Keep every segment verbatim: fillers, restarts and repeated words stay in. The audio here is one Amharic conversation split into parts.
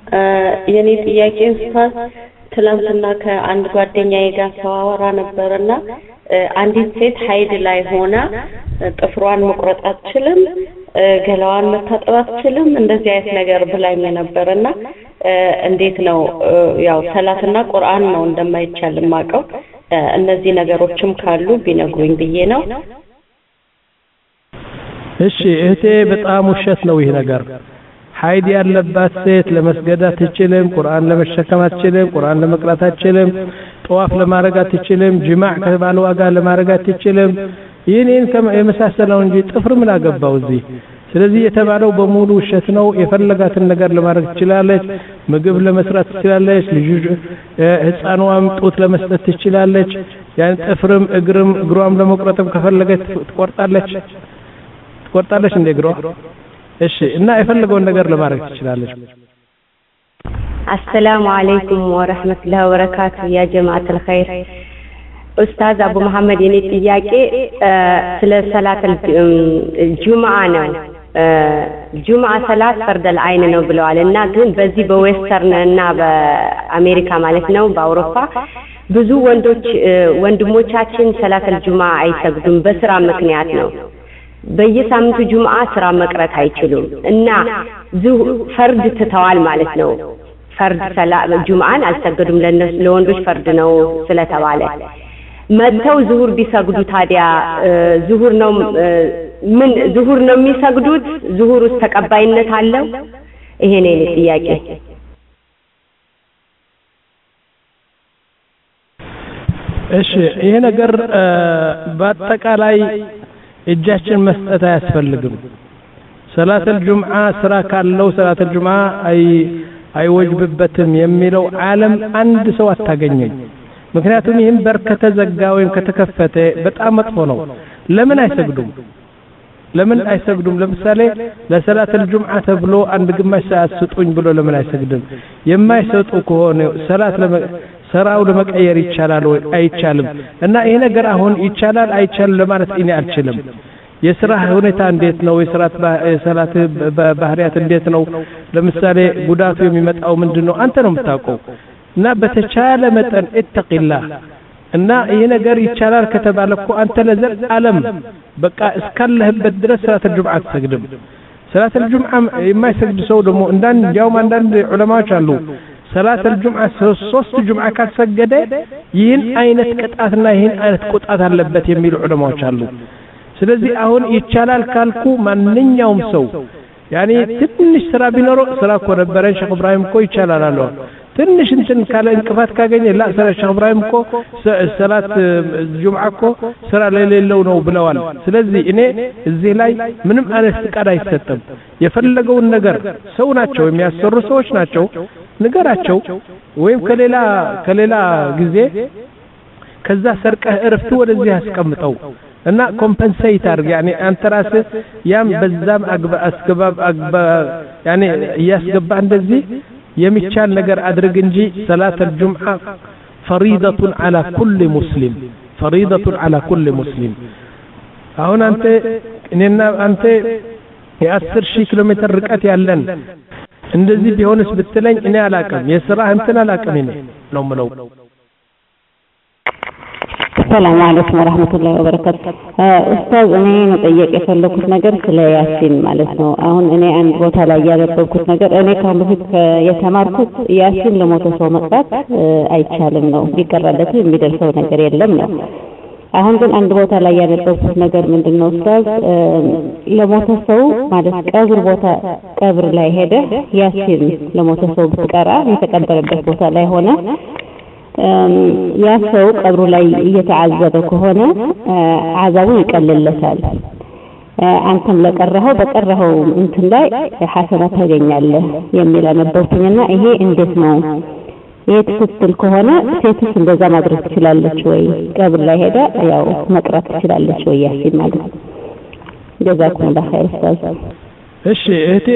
የኔ ጥያቄ ኡስታዝ ትላንትና ከአንድ ጓደኛዬ ጋር ተዋወራ ነበርና አንዲት ሴት ሀይድ ላይ ሆና ጥፍሯን መቁረጥ አትችልም ገላዋን መታጠብ አትችልም እንደዚህ አይነት ነገር ብላኝ ነበርና እንዴት ነው ያው ሰላትና ቁርአን ነው እንደማይቻል ማቀው እነዚህ ነገሮችም ካሉ ቢነግሩኝ ብዬ ነው እሺ እህቴ በጣም ውሸት ነው ይሄ ነገር ሀይድ ያለባት ሴት ለመስገድ አትችልም ቁርአን ለመሸከም አትችልም ቁርአን ለመቅራት አትችልም ጧፍ ለማድረግ አትችልም ጅማዕ ከባል ዋጋ ለማድረግ አትችልም ይሄን የመሳሰለው እንጂ ጥፍር ምን አገባው እዚህ ስለዚህ የተባለው በሙሉ ውሸት ነው የፈለጋትን ነገር ለማድረግ ትችላለች ምግብ ለመስራት ትችላለች ልጅ ህፃኗም ጡት ለመስጠት ትችላለች ያን ጥፍርም እግርም እግሯም ለመቁረጥም ከፈለገች ትቆርጣለች ትቆርጣለች እንደ እግሯ እሺ እና የፈለገውን ነገር ለማድረግ ትችላለች السلام عليكم ورحمة الله وبركاته يا جماعة الخير أستاذ أبو محمد يني تياكي سل صلاة الجمعة نو جمعة صلاة فرد العين نو بلو علينا ግን በዚህ በዌስተርን እና በአሜሪካ ማለት ነው በአውሮፓ ብዙ ወንዶች ወንድሞቻችን ሰላት الجمعة አይሰግዱም በስራ ምክንያት ነው በየሳምንቱ ጁምዓ ስራ መቅረት አይችሉም እና ፈርድ ተተዋል ማለት ነው ፈርድ ሰላት ጁምዓን አልሰገዱም ለወንዶች ፈርድ ነው ስለተባለ መተው ዙሁር ቢሰግዱ ታዲያ ዙሁር ነው ምን ዙሁር ነው የሚሰግዱት ዙሁር ውስጥ ተቀባይነት አለው ይሄ ነው ጥያቄ እሺ ይሄ ነገር በአጠቃላይ እጃችን መስጠት አያስፈልግም ሰላት الجمعة ስራ ካለው ሰላት الجمعة አይ አይወጅብበትም የሚለው ዓለም አንድ ሰው አታገኘኝ ምክንያቱም ይሄን በርከተ ዘጋ ወይም ከተከፈተ በጣም መጥፎ ነው ለምን አይሰግዱም ለምን አይሰግዱም ለምሳሌ ለሰላት الجمعة ተብሎ አንድ ግማሽ ሰዓት ስጡኝ ብሎ ለምን አይሰግድም የማይሰጡ ከሆነ ሰላት ሰራው ለመቀየር ይቻላል ወይ አይቻልም እና ይሄ ነገር አሁን ይቻላል አይቻልም ለማለት እኔ አልችልም የሥራ ሁኔታ እንዴት ነው የሥራት የሰላት ባህሪያት እንዴት ነው ለምሳሌ ጉዳቱ የሚመጣው ምንድነው አንተ ነው የምታውቀው እና በተቻለ መጠን እተቂላህ እና ይሄ ነገር ይቻላል ከተባለ እኮ አንተ ለዘር ዓለም በቃ እስካለህበት ድረስ ሰላት الجمعة አትሰግድም ሰላት الجمعة የማይሰግድ ሰው ደግሞ እንዳንድ ያው አንዳንድ ዑለማዎች አሉ ሰላት الجمعة ሶስት ጁምዓ ካልሰገደ ይህን አይነት ቅጣትና ይህን አይነት ቁጣት አለበት የሚሉ ዑለማዎች አሉ ስለዚህ አሁን ይቻላል ካልኩ ማንኛውም ሰው ያኒ ትንሽ ስራ ቢኖር ስራ እኮ ነበረ ሼክ ኢብራሂም እኮ ይቻላል አለው ትንሽ እንትን ካለ እንቅፋት ካገኘ ላ ስራ ሼክ ኢብራሂም እኮ ሰላት ጁምዓ እኮ ስራ ለሌለው ነው ብለዋል ስለዚህ እኔ እዚህ ላይ ምንም አይነት ፍቃድ አይሰጥም የፈለገውን ነገር ሰው ናቸው የሚያሰሩ ሰዎች ናቸው ንገራቸው ወይም ከሌላ ከሌላ ጊዜ ከዛ ሰርቀህ እረፍት ወደዚህ አስቀምጠው እና ኮምፐንሴት አድርግ ያኒ አንተ ራስህ ያም በዛም አግባ አስገባብ አግባ ያኒ ያስገባ እንደዚህ የሚቻል ነገር አድርግ እንጂ ሰላት الجمعة فريضة على كل مسلم فريضة على كل مسلم አሁን አንተ እኔና አንተ የአስር ሺህ ኪሎ ሜትር ርቀት ያለን እንደዚህ ቢሆንስ ብትለኝ እኔ አላቀም የሥራ እንትን አላቀም እኔ ነው ምለው السلام عليكم ورحمة الله وبركاته أستاذ أنا متأيّك يفلكوت نجار سلا ياسين مالتنا أهون أنا عند بوتا لا ياربكوت نجار أنا كان بفيت يتماركوت ياسين لموتسو مقات أي تشالمنا بيكرادته بيدرسو نجار يلمنا أهون كان عند بوتا لا ياربكوت نجار من دون أستاذ لموتسو مالت كابر بوتا كابر لا يهده ياسين لموتسو بتكرا يتقدر بوتا لا هنا ያ ሰው ቀብሩ ላይ እየተዓዘበ ከሆነ አዛቡ ይቀልልለታል አንተም ለቀረኸው በቀረኸው እንትን ላይ ሐሰና ታገኛለህ የሚል ነበርኩኝና ይሄ እንዴት ነው ይሄ ትክክል ከሆነ ሴትስ እንደዛ ማድረግ ትችላለች ወይ ቀብር ላይ ሄዳ ያው መቅራት ትችላለች ወይ ያሲን ማለት ጀዛኩም በኸይር ኡስታዝ እሺ እህቴ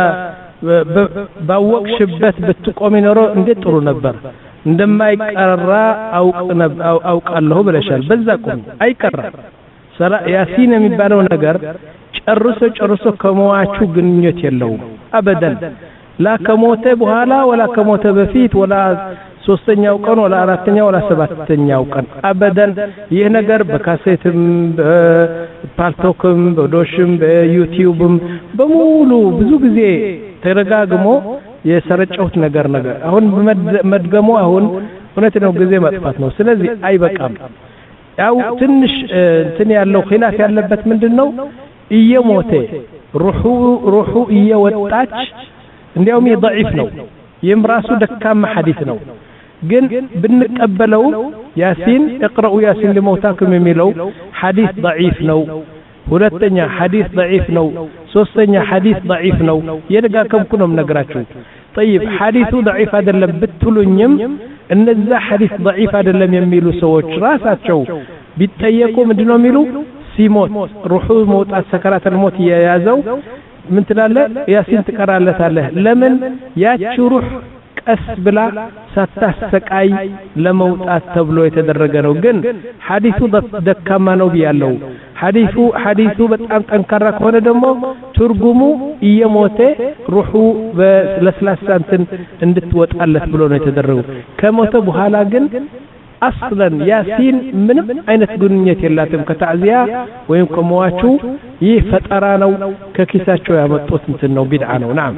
ባወቅሽበት ብትቆሚ ኖሮ እንዴት ጥሩ ነበር እንደማይቀራ አውቃለሁ ብለሻል በዛ ቆም አይቀራ ሰላ ያሲን የሚባለው ነገር ጨርሶ ጨርሶ ከመዋቹ ግንኙነት የለውም አበደን لا ከሞተ በኋላ ወላ ከሞተ በፊት ወላ ሶስተኛው ቀን ወላ አራተኛው ወላ ሰባተኛው ቀን አበደን ይህ ነገር በካሴትም በፓልቶክም በዶሽም በዩቲዩብም በሙሉ ብዙ ጊዜ ተረጋግሞ የሰረጨውት ነገር ነገር አሁን መድገሙ አሁን እውነት ነው ጊዜ ማጥፋት ነው ስለዚህ አይበቃም ያው ትንሽ እንትን ያለው ኺላፍ ያለበት ምንድነው እየሞተ ሩሁ ሩሁ እየወጣች እንዲያውም ضعيف ነው ይህም ራሱ ደካማ ሐዲስ ነው ግን ብንቀበለው ያሲን اقرأوا ياسين لموتاكم የሚለው ሐዲስ ضعيف ነው ሁለተኛ ሐዲስ ضعيف ነው ሶስተኛ ሐዲስ ضعيف ነው የደጋከምኩ ነው ነገራችሁ طيب ሐዲሱ ضعيف አይደለም ብትሉኝም እነዛ ሐዲስ ضعيف አይደለም የሚሉ ሰዎች ራሳቸው ቢጠየቁ ምንድነው የሚሉ ሲሞት ሩሁ መውጣት ሰከራተል ሞት የያዘው ምን ትላለ ያሲን ትቀራለታለህ ለምን ያቺ ሩህ ቀስ ብላ ሳታሰቃይ ለመውጣት ተብሎ የተደረገ ነው ግን ሐዲሱ ደካማ ነው ቢያለው ሐዲሱ ሐዲሱ በጣም ጠንካራ ከሆነ ደግሞ ትርጉሙ እየሞተ ሩሁ በለስላሳንትን እንድትወጣለት ብሎ ነው የተደረገው ከሞተ በኋላ ግን አስለን ያሲን ምንም አይነት ግንኙነት የላትም ከታዕዚያ ወይም ከመዋቹ ይህ ፈጠራ ነው ከኪሳቸው ያመጡት እንትን ነው ቢድዓ ነው ናም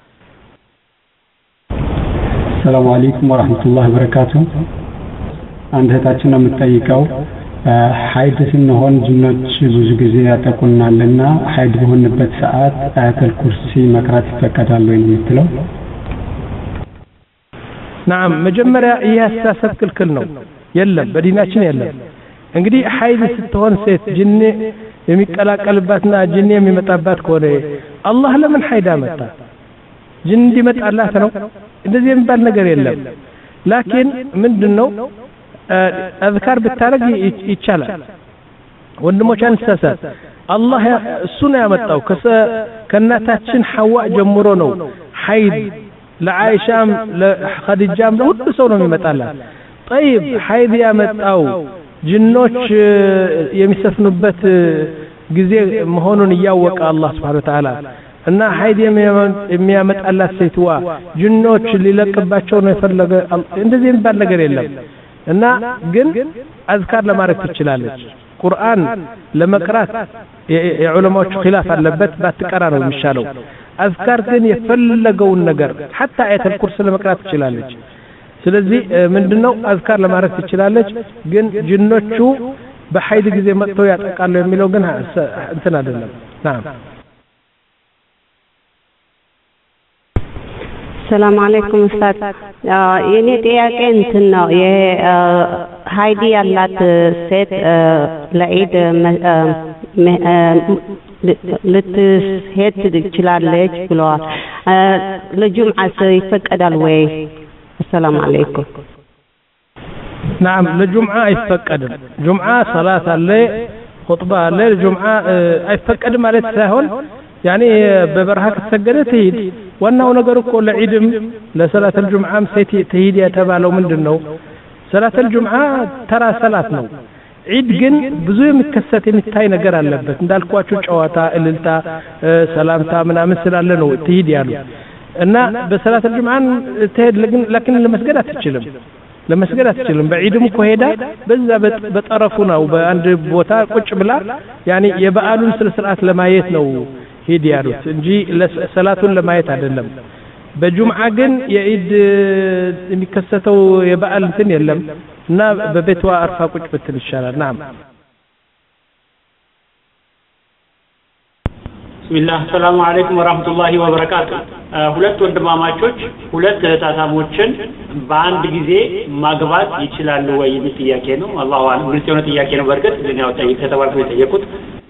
ሰላም አለይኩም ወራህመቱላሂ ወበረካቱሁ አንድ እህታችን ነው የምትጠይቀው ሐይድ ስንሆን ጅኖች ብዙ ጊዜ ያጠቁናልና ሐይድ በሆነበት ሰዓት አያተል ኩርሲ መቅራት ይፈቀዳል ወይ ነው የምትለው نعم መጀመሪያ ያስተሳሰብ ክልክል ነው የለም በዲናችን የለም እንግዲህ ሐይድ ስትሆን ሴት ጅን የሚቀላቀልባትና ጅን የሚመጣባት ከሆነ አላህ ለምን ሐይድ አመጣ ጅን እንዲመጣላት ነው እንደዚህ የሚባል ነገር የለም ላኪን ምንድነው አዝካር ብታረግ ይቻላል ወንድሞች አንሳሳት አላህ እሱ ነው ያመጣው ከናታችን ሐዋ ጀምሮ ነው ሐይድ ለዓኢሻም ለኸዲጃም ለሁሉ ሰው ነው የሚመጣላት طيب ሐይድ ያመጣው ጅኖች የሚሰፍኑበት ጊዜ መሆኑን ያወቀ አላህ Subhanahu Wa Ta'ala እና ሐይድ የሚያመጣላት ሴትዋ ጅኖች ሊለቅባቸው ነው የፈለገ እንደዚህ የሚባል ነገር የለም እና ግን አዝካር ለማድረግ ትችላለች ቁርአን ለመቅራት የዑለማዎች ኺላፍ አለበት ባትቀራ ነው የሚሻለው አዝካር ግን የፈለገውን ነገር حتى አያተል ኩርሲ ለመቅራት ትችላለች ስለዚህ ምንድነው አዝካር ለማድረግ ትችላለች ግን ጅኖቹ በሐይድ ጊዜ መጥተው ያጠቃሉ የሚለው ግን እንትን አይደለም ናም ሰላም አለይኩም ኡስታዝ የኔ ጥያቄ እንትን ነው የሐይድ ያላት ሴት ለዒድ ልትሄድ ትችላለች ብለዋል ለጁምዓ ይፈቀዳል ወይ السلام عليكم نعم لجمعة يفقدم جمعة صلاة الليل خطبة الليل جمعة يفقدم على الساهل يعني ببرهاك تسجلت تهيد وأنه نقرأ كل عيدم لصلاة الجمعة مسيت تهيد يتبالو من دنو صلاة الجمعة ترى صلاة نو عيد جن بزوي متكسات متاي نجار اللبت ندالكوا شواتا إللتا سلامتا من أمثل لنو تهيد يالو እና በሰላት الجمعة ተሄድ لكن ለመስገድ አትችልም ለመስገድ አትችልም በዒድም ኮሄዳ በዛ በጠረፉ ነው በአንድ ቦታ ቁጭ ብላ ያኒ የበዓሉን ስርዓት ለማየት ነው ሄድ ያሉት እንጂ ለሰላቱን ለማየት አይደለም በጁምዓ ግን የዒድ የሚከሰተው የበዓል እንትን የለም እና በቤቷ አርፋ ቁጭ ብትል ይሻላል ናም ቢስሚላህ ሰላም አለይኩም ወራህመቱላሂ ወበረካቱ ሁለት ወንድማማቾች ሁለት ታታሞችን በአንድ ጊዜ ማግባት ይችላሉ ወይ የሚል ጥያቄ ነው አላሁ አለም ግልጽ የሆነ ጥያቄ ነው በርግጥ እኛው ጠይቅ ተባልኩ የጠየቁት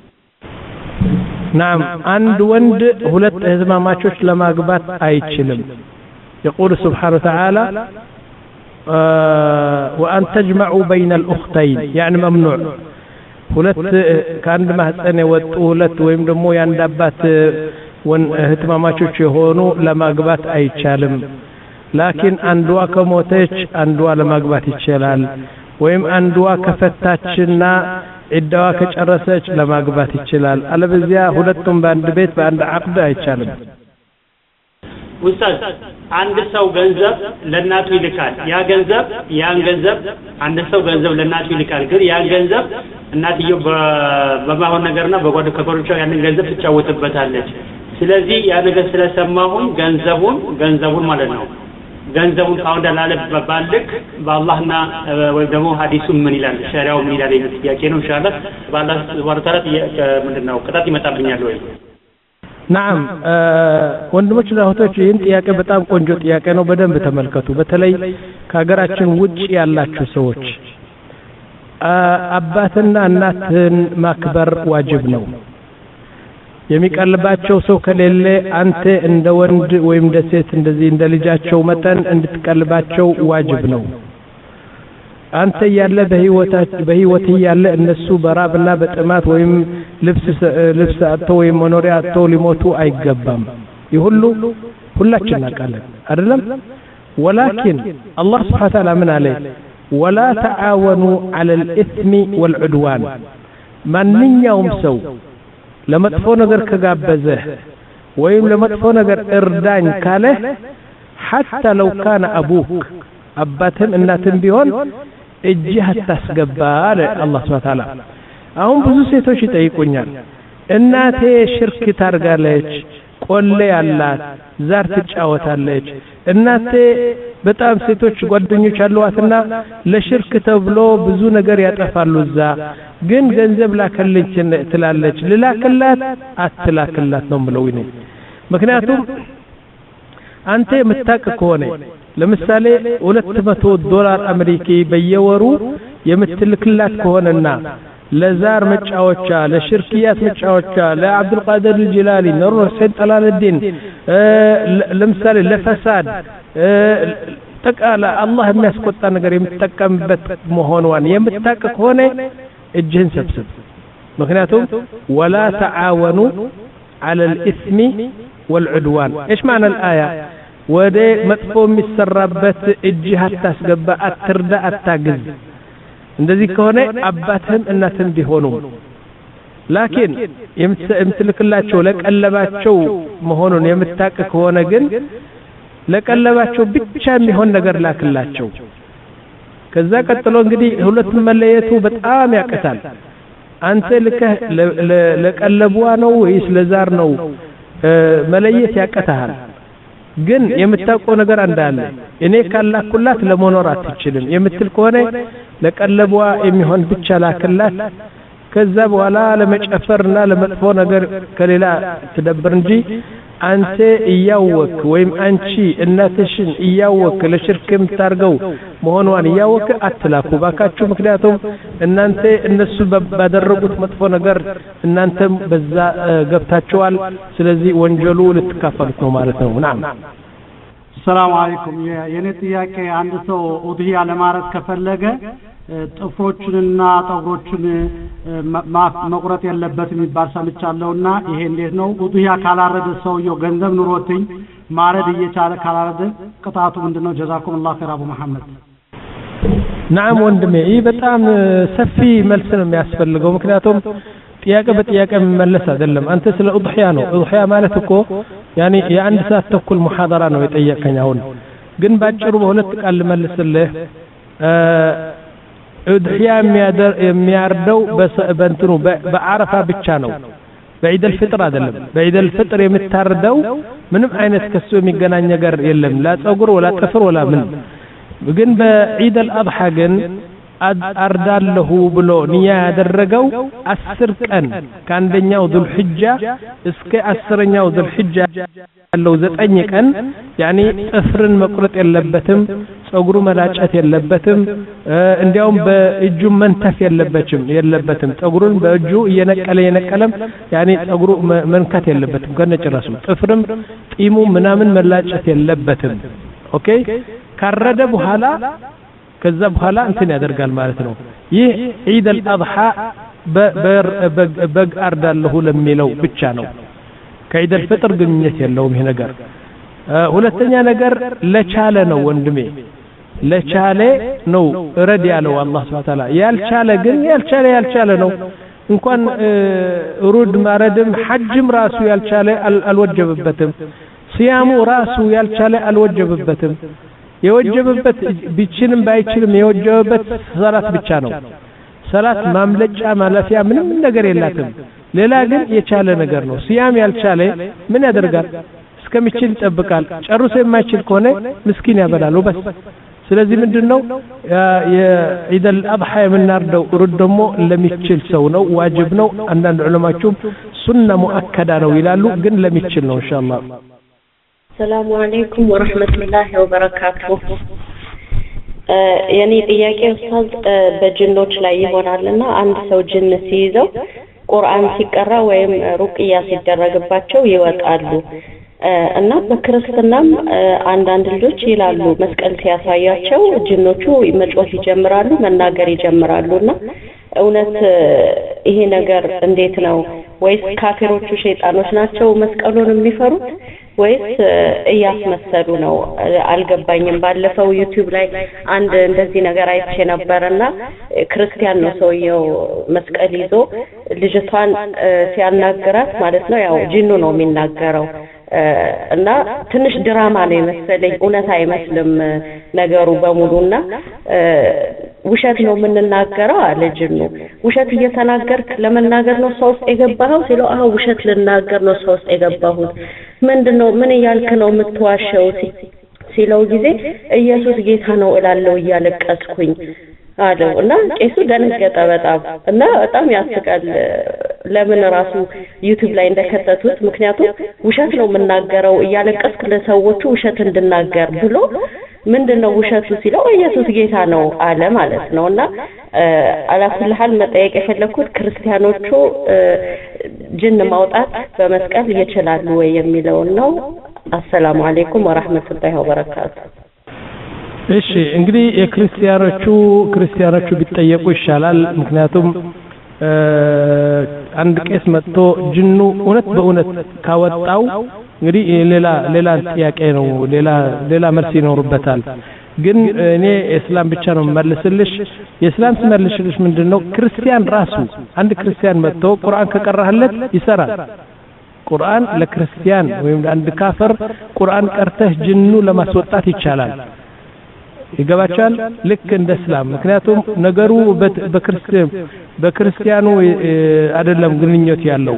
ናም አንድ ወንድ ሁለት እህትማማቾች ለማግባት አይችልም يقول سبحانه وتعالى وأن تجمعوا بين الأختين يعني ممنوع ሁለት ከአንድ ማህፀን የወጡ ሁለት ወይም ደግሞ ያንድ አባት ወን እህትማማቾች የሆኑ ለማግባት አይቻልም ላኪን አንዷ ከሞተች አንዷ ለማግባት ይችላል ወይም አንዷ ከፈታችና ዒዳዋ ከጨረሰች ለማግባት ይችላል አለበዚያ ሁለቱም በአንድ ቤት በአንድ አቅድ አይቻልም ኡስታዝ አንድ ሰው ገንዘብ ለናቱ ይልካል ያ ገንዘብ ያን ገንዘብ አንድ ሰው ገንዘብ ለናቱ ይልካል ግን ያን ገንዘብ እናትየው በማሆን ነገርና በጓደ ከጎሮቿ ያንን ገንዘብ ትጫወትበታለች ስለዚህ ያ ነገር ስለሰማሁኝ ገንዘቡን ገንዘቡን ማለት ነው ገንዘቡን ካውንዳ ላለ ባልክ በአላህና ወይ ደግሞ ሐዲሱን ምን ይላል ሸሪዓው ምን ይላል ጥያቄ ነው ኢንሻአላህ በአላህ ወርተራት ምንድነው ቅጣት ይመጣብኛል ወይ نعم ወንድሞችና እህቶች ይህን ጥያቄ በጣም ቆንጆ ጥያቄ ነው በደንብ ተመልከቱ በተለይ ከሀገራችን ውጪ ያላችሁ ሰዎች አባትና እናትን ማክበር ዋጅብ ነው የሚቀልባቸው ሰው ከሌለ አንተ እንደ ወንድ ወይም እንደ ሴት እንደዚህ እንደ ልጃቸው መጠን እንድትቀልባቸው ዋጅብ ነው አንተ ያለ በህይወታቸው በህይወት ያለ እነሱ በራብና በጥማት ወይም ልብስ ልብስ አጥተው ወይም መኖሪያ አጥተው ሊሞቱ አይገባም ይሁሉ ሁላችን እናውቃለን አይደለም ولكن الله سبحانه وتعالى من عليه ولا تعاونوا على الاثم والعدوان ማንኛውም ሰው ለመጥፎ ነገር ከጋበዘ ወይም ለመጥፎ ነገር እርዳኝ ካለ حتى لو كان ابوك አባትም እናትም ቢሆን እጅህ አታስገባ አለ አላህ Subhanahu Wa Ta'ala አሁን ብዙ ሴቶች ይጠይቁኛል እናቴ ሽርክ ታርጋለች ቆሌ ያላት ዛር ትጫወታለች እናቴ በጣም ሴቶች ጓደኞች አሏትና ለሽርክ ተብሎ ብዙ ነገር ያጠፋሉ እዛ ግን ገንዘብ ላከልኝ ትላለች ልላክላት አትላክላት ነው ምለው ይኔ ምክንያቱም አንተ የምታቅ ከሆነ ለምሳሌ ሁለት መቶ ዶላር አሜሪካ በየወሩ የምትልክላት ከሆነና ለዛር መጫወቻ ለሽርክያት መጫወቻ ለአብዱል ቃድር الجيلاني ነሩ ሁሴን ጠላልዲን ለምሳሌ ለፈሳድ ተቃላ አላህ የሚያስቆጣ ነገር የምትጠቀምበት መሆኗን የምታቅ ከሆነ እጅህን ሰብስብ ምክንያቱም ولا تعاونوا على الاثم والعدوان ايش معنى الايه ወደ መጥፎ የሚሰራበት እጅህ አታስገባ አትርዳ አታግዝ እንደዚህ ከሆነ አባትህም እናትህም ቢሆኑ ላኪን የምትልክላቸው ለቀለባቸው መሆኑን የምታቅ ከሆነ ግን ለቀለባቸው ብቻ የሚሆን ነገር ላክላቸው ከዛ ቀጥሎ እንግዲህ ሁለቱም መለየቱ በጣም ያቀታል አንተ ልከህ ለቀለቧ ነው ወይስ ለዛር ነው መለየት ያቀታል ግን የምታውቀው ነገር እንዳለ እኔ ካላኩላት ለመኖር አትችልም የምትል ከሆነ ለቀለቧ የሚሆን ብቻ ላክላት ከዛ በኋላ ለመጨፈርና ለመጥፎ ነገር ከሌላ ትደብር እንጂ አንተ እያወክ ወይም አንቺ እናትሽን እያወክ ለሽርክ የምታርገው መሆኗን እያወክ አትላኩ ባካችሁ ምክንያቱም እናንተ እነሱ ባደረጉት መጥፎ ነገር እናንተም በዛ ገብታችኋል ስለዚህ ወንጀሉ ልትካፈሉት ነው ማለት ነው ናም ሰላም አለይኩም የኔ ጥያቄ አንድ ሰው ኡድሂያ ለማረድ ከፈለገ ጥፍሮችንና ጠጉሮችን መቁረጥ የለበትም የሚባል ሰምቻለሁና ይሄ እንዴት ነው ኡድሂያ ካላረደ ሰውየው ገንዘብ ኑሮትኝ ማረድ እየቻለ ካላረደ ቅጣቱ ምንድነው ጀዛኩም الله خير አቡ መሐመድ نعم ወንድሜ ይህ በጣም ሰፊ መልስ ነው የሚያስፈልገው ምክንያቱም ጥያቄ በጥያቄ መመለስ አይደለም አንተ ስለ ኡድሂያ ነው ኡድሂያ ማለት እኮ ያኒ የአንድ ሰዓት ተኩል ሙሐደራ ነው የጠየቀኝ አሁን ግን ባጭሩ በሁለት ቃል ልመልስልህ ኡድሂያ የሚያርደው በእንትኑ በአረፋ ብቻ ነው በዒድ አልፍጥር አይደለም በዒድ አልፍጥር የምታርደው ምንም አይነት ከሱ የሚገናኝ ነገር የለም ላ ጸጉር ወላ ጥፍር ወላ ምን ግን በዒድ አልአድሃ ግን አርዳለሁ ብሎ ንያ ያደረገው አስር ቀን ከአንደኛው ዙልሂጃ እስከ አስረኛው ዙልሂጃ ያለው ዘጠኝ ቀን ያኒ ጥፍርን መቁረጥ የለበትም ጸጉሩ መላጨት የለበትም እንዲያውም በእጁ መንተፍ የለበትም የለበትም ጸጉሩን በእጁ እየነቀለ የነቀለም ያኒ ጸጉሩ መንካት የለበትም ከነጭራሱ ጥፍርም ጢሙ ምናምን መላጨት የለበትም ኦኬ ካረደ በኋላ ከዛ በኋላ እንትን ያደርጋል ማለት ነው ይህ ዒድ አልአድሃ በግ አርዳለሁ ለሚለው ብቻ ነው ከዒድ አልፍጥር ግንኙነት የለውም ይሄ ነገር ሁለተኛ ነገር ለቻለ ነው ወንድሜ ለቻለ ነው ረድ ያለው አላህ Subhanahu Wa Ta'ala ያልቻለ ግን ያልቻለ ያልቻለ ነው እንኳን ሩድ ማረድም ሐጅም ራሱ ያልቻለ አልወጀበበትም ሲያሙ ራሱ ያልቻለ አልወጀበበትም የወጀበበት ቢችልም ባይችልም የወጀበበት ሰላት ብቻ ነው ሰላት ማምለጫ ማለፊያ ምንም ነገር የላትም ሌላ ግን የቻለ ነገር ነው ሲያም ያልቻለ ምን ያደርጋል እስከሚችል ይጠብቃል ጨርሶ የማይችል ከሆነ ምስኪን ያበላል በስ ስለዚህ ምንድነው የዒድ አልአድሃ የምናርደው ሩድ ደግሞ ለሚችል ሰው ነው ዋጅብ ነው አንዳንድ ዑለማዎችም ሱና ሙአከዳ ነው ይላሉ ግን ለሚችል ነው ኢንሻአላህ ሰላም አለይኩም ወራህመቱላሂ ወበረካቱሁ የኔ ጥያቄ ኡስታዝ በጅኖች ላይ ይሆናልና አንድ ሰው ጅን ሲይዘው ቁርአን ሲቀራ ወይም ሩቅያ ሲደረግባቸው ይወጣሉ እና በክርስትናም አንዳንድ ልጆች ይላሉ መስቀል ሲያሳያቸው ጅኖቹ መጮህ ይጀምራሉ መናገር ይጀምራሉና እውነት ይሄ ነገር እንዴት ነው ወይስ ካፊሮቹ ሸይጣኖች ናቸው መስቀሉን የሚፈሩት ወይስ እያስመሰሉ ነው አልገባኝም ባለፈው ዩቲዩብ ላይ አንድ እንደዚህ ነገር አይቼ ነበርና ክርስቲያን ነው ሰውየው መስቀል ይዞ ልጅቷን ሲያናገራት ማለት ነው ያው ጂኑ ነው የሚናገረው እና ትንሽ ድራማ ነው የመሰለኝ እውነት አይመስልም ነገሩ በሙሉና ውሸት ነው የምንናገረው አለ ጂኑ ውሸት እየተናገርክ ለመናገር ነው ሰው ውስጥ የገባኸው ሲለው አዎ ውሸት ልናገር ነው ሰው ውስጥ የገባሁት ምንድነው ምን እያልክ ነው የምትዋሸው ሲለው ጊዜ ኢየሱስ ጌታ ነው እላለሁ እያለቀስኩኝ አለው እና ቄሱ ደነገጠ በጣም እና በጣም ያስቃል ለምን ራሱ ዩቲዩብ ላይ እንደከተቱት ምክንያቱም ውሸት ነው የምናገረው እያለቀስክ ለሰዎቹ ውሸት እንድናገር ብሎ ምንድነው ውሸቱ ሲለው ኢየሱስ ጌታ ነው አለ ማለት ነውና አላኩል ሐል መጠየቅ የፈለኩት ክርስቲያኖቹ ጅን ማውጣት በመስቀል ይችላሉ ወይ የሚለው ነው አሰላሙ አለይኩም ወራህመቱላሂ ወበረካቱ እሺ እንግዲህ የክርስቲያኖቹ ክርስቲያኖቹ ቢጠየቁ ይሻላል ምክንያቱም አንድ ቄስ መጥቶ ጅኑ እውነት በእውነት ካወጣው እንግዲህ ሌላ ሌላ ጥያቄ ነው ሌላ ሌላ መልስ ይኖርበታል ግን እኔ እስላም ብቻ ነው መልስልሽ የእስላም መልስልሽ ምንድነው ክርስቲያን ራሱ አንድ ክርስቲያን መጥቶ ቁርአን ከቀራህለት ይሰራል ቁርአን ለክርስቲያን ወይም ለአንድ ካፈር ቁርአን ቀርተህ ጅኑ ለማስወጣት ይቻላል ይገባቻል ልክ እንደ እስላም ምክንያቱም ነገሩ በክርስቲያን በክርስቲያኑ አይደለም ግንኙነት ያለው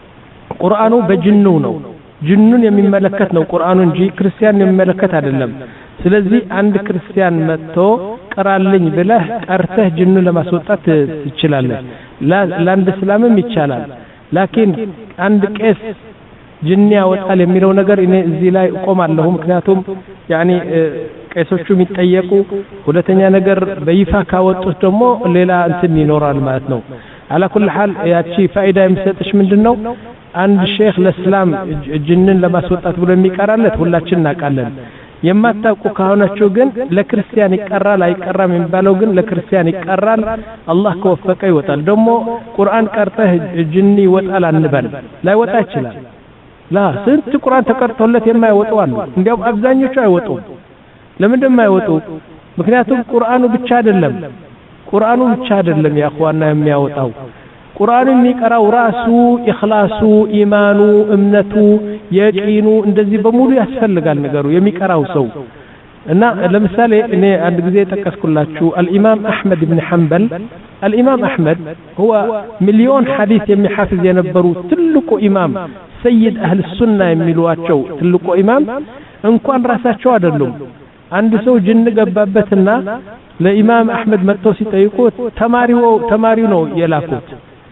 ቁርአኑ በጅኑ ነው ጅኑን የሚመለከት ነው ቁርአኑ እንጂ ክርስቲያን የሚመለከት አይደለም ስለዚህ አንድ ክርስቲያን መጥቶ ቀራልኝ ብለህ ቀርተህ ጅኑን ለማስወጣት ትችላለህ ለአንድ እስላምም ይቻላል ላኪን አንድ ቄስ ጅን ያወጣል የሚለው ነገር እኔ እዚህ ላይ ቆማለሁ ምክንያቱም ያኒ ቄሶቹ የሚጠየቁ ሁለተኛ ነገር በይፋ ካወጡት ደግሞ ሌላ እንትን ይኖራል ማለት ነው على كل حال ያቺ ፋይዳ የሚሰጥሽ ምንድነው አንድ ሼክ ለእስላም ጅንን ለማስወጣት ብሎ የሚቀራለት ሁላችን እናውቃለን የማታውቁ ከሆናችሁ ግን ለክርስቲያን ይቀራል አይቀራም የሚባለው ግን ለክርስቲያን ይቀራል አላህ ከወፈቀ ይወጣል ደግሞ ቁርአን ቀርተህ ጅኒ ይወጣል አንበል ላይ ወጣ ይችላል ላ ስንት ቁርአን ተቀርቶለት የማይወጡ አሉ እንዲያው አብዛኞቹ አይወጡም ለምን እንደማይወጡ ምክንያቱም ቁርአኑ ብቻ አይደለም ቁርአኑ ብቻ አይደለም ያ ኹዋና የሚያወጣው ቁርአኑ የሚቀራው ራሱ ኢኽላሱ ኢማኑ እምነቱ የቂኑ እንደዚህ በሙሉ ያስፈልጋል ነገሩ የሚቀራው ሰው እና ለምሳሌ እኔ አንድ ጊዜ ተቀስኩላችሁ الامام احمد بن حنبل الامام احمد هو مليون حديث የሚሐፍዝ የነበሩ ትልቁ ኢማም سيد اهل السنه የሚሏቸው ትልቁ ኢማም እንኳን ራሳቸው አይደሉም አንድ ሰው ጅን ገባበትና ለኢማም አህመድ መጥቶ ሲጠይቁት ተማሪው ተማሪው ነው የላኩት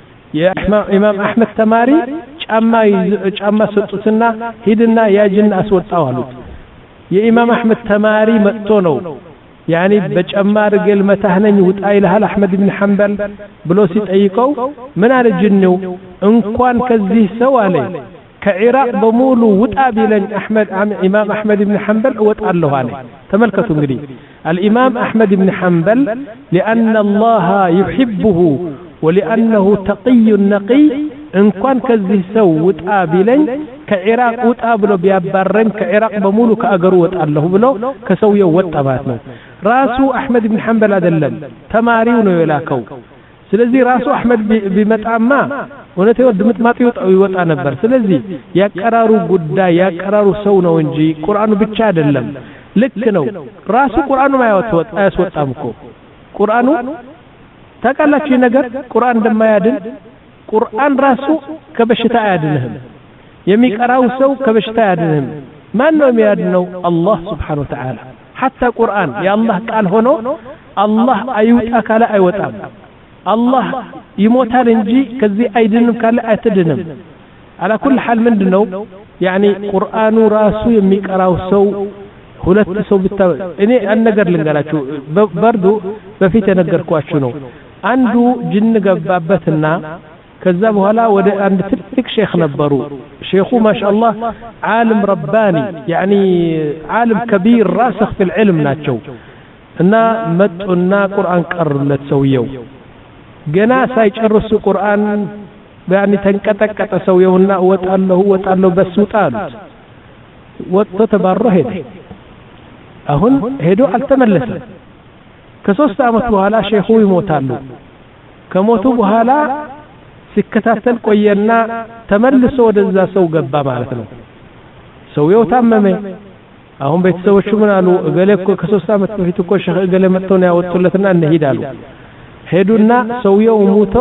የኢማም አህመድ ተማሪ ጫማ ጫማ ሰጡትና ሂድና ያ ጅን አስወጣው አሉት የኢማም አህመድ ተማሪ መጥቶ ነው ያኒ በጫማ ርግል መታህነኝ ውጣ ይልሃል አህመድ ኢብኑ ሐንበል ብሎ ሲጠይቀው ምን አለ ጅንው እንኳን ከዚህ ሰው አለ ከኢራቅ በሙሉ ውጣ ቢለኝ አህመድ ኢማም አህመድ ኢብኑ ሐንበል ወጣለሁ አለ ተመልከቱ እንግዲህ الامام احمد بن حنبل لان الله يحبه ولانه تقي نقي ان كان كذي سو وጣ ቢለኝ ከኢራቅ ወጣ ብሎ ቢያባረኝ ከኢራቅ በሙሉ ከአገሩ ወጣለሁ ብሎ ከሰውየው ወጣ ማለት ነው ራሱ አህመድ ኢብኑ ሐንበል አይደለም ተማሪው ነው የላከው ስለዚህ ራሱ አህመድ ቢመጣማ እውነት ይወድ ምጥማጥ ይወጣው ይወጣ ነበር ስለዚህ ያቀራሩ ጉዳይ ያቀራሩ ሰው ነው እንጂ ቁርአኑ ብቻ አይደለም ልክ ነው ራሱ ቁርአኑ ማያወጣ አያስወጣም እኮ ቁርአኑ ታውቃላችሁ ነገር ቁርአን እንደማያድን ቁርአን ራሱ ከበሽታ አያድንህም የሚቀራው ሰው ከበሽታ አያድንህም ማን ነው የሚያድነው አላህ Subhanahu Wa Ta'ala حتى ቁርአን የአላህ ቃል ሆኖ አላህ አይውጣ ካለ አይወጣም አላህ ይሞታል እንጂ ከዚህ አይድንም ካለ አይተድንም على كل حال ምንድነው يعني ቁርአኑ ራሱ የሚቀራው ሰው ሁለት ሰው ብታ እኔ አንነገር ልንገራችሁ በርዱ በፊት የነገርኳችሁ ነው አንዱ ጅን ገባበትና ከዛ በኋላ ወደ አንድ ትልቅ ሼክ ነበሩ ሼኹ ማሻአላህ ዓለም ረባኒ يعني ዓለም كبير راسخ في العلم ናቸው እና መጡና ቁርአን ቀሩለት ሰውየው ገና ሳይጨርሱ ቁርአን يعني ተንቀጠቀጠ ሰውየውና ወጣለሁ ወጣለሁ በሱጣሉት ወጥቶ ተባረረ ሄደ አሁን ሄዶ አልተመለሰም ከሶስት አመት በኋላ ሼኹ ይሞታሉ ከሞቱ በኋላ ሲከታተል ቆየና ተመልሶ ወደዛ ሰው ገባ ማለት ነው ሰውየው ታመመ አሁን ቤተሰቦቹ ምን አሉ እገሌ እኮ ከሶስት አመት በፊት እኮ ሼኽ እገሌ መጥተው ነው ያወጡለትና እንሄዳሉ ሄዱና ሰውየው ሞቶ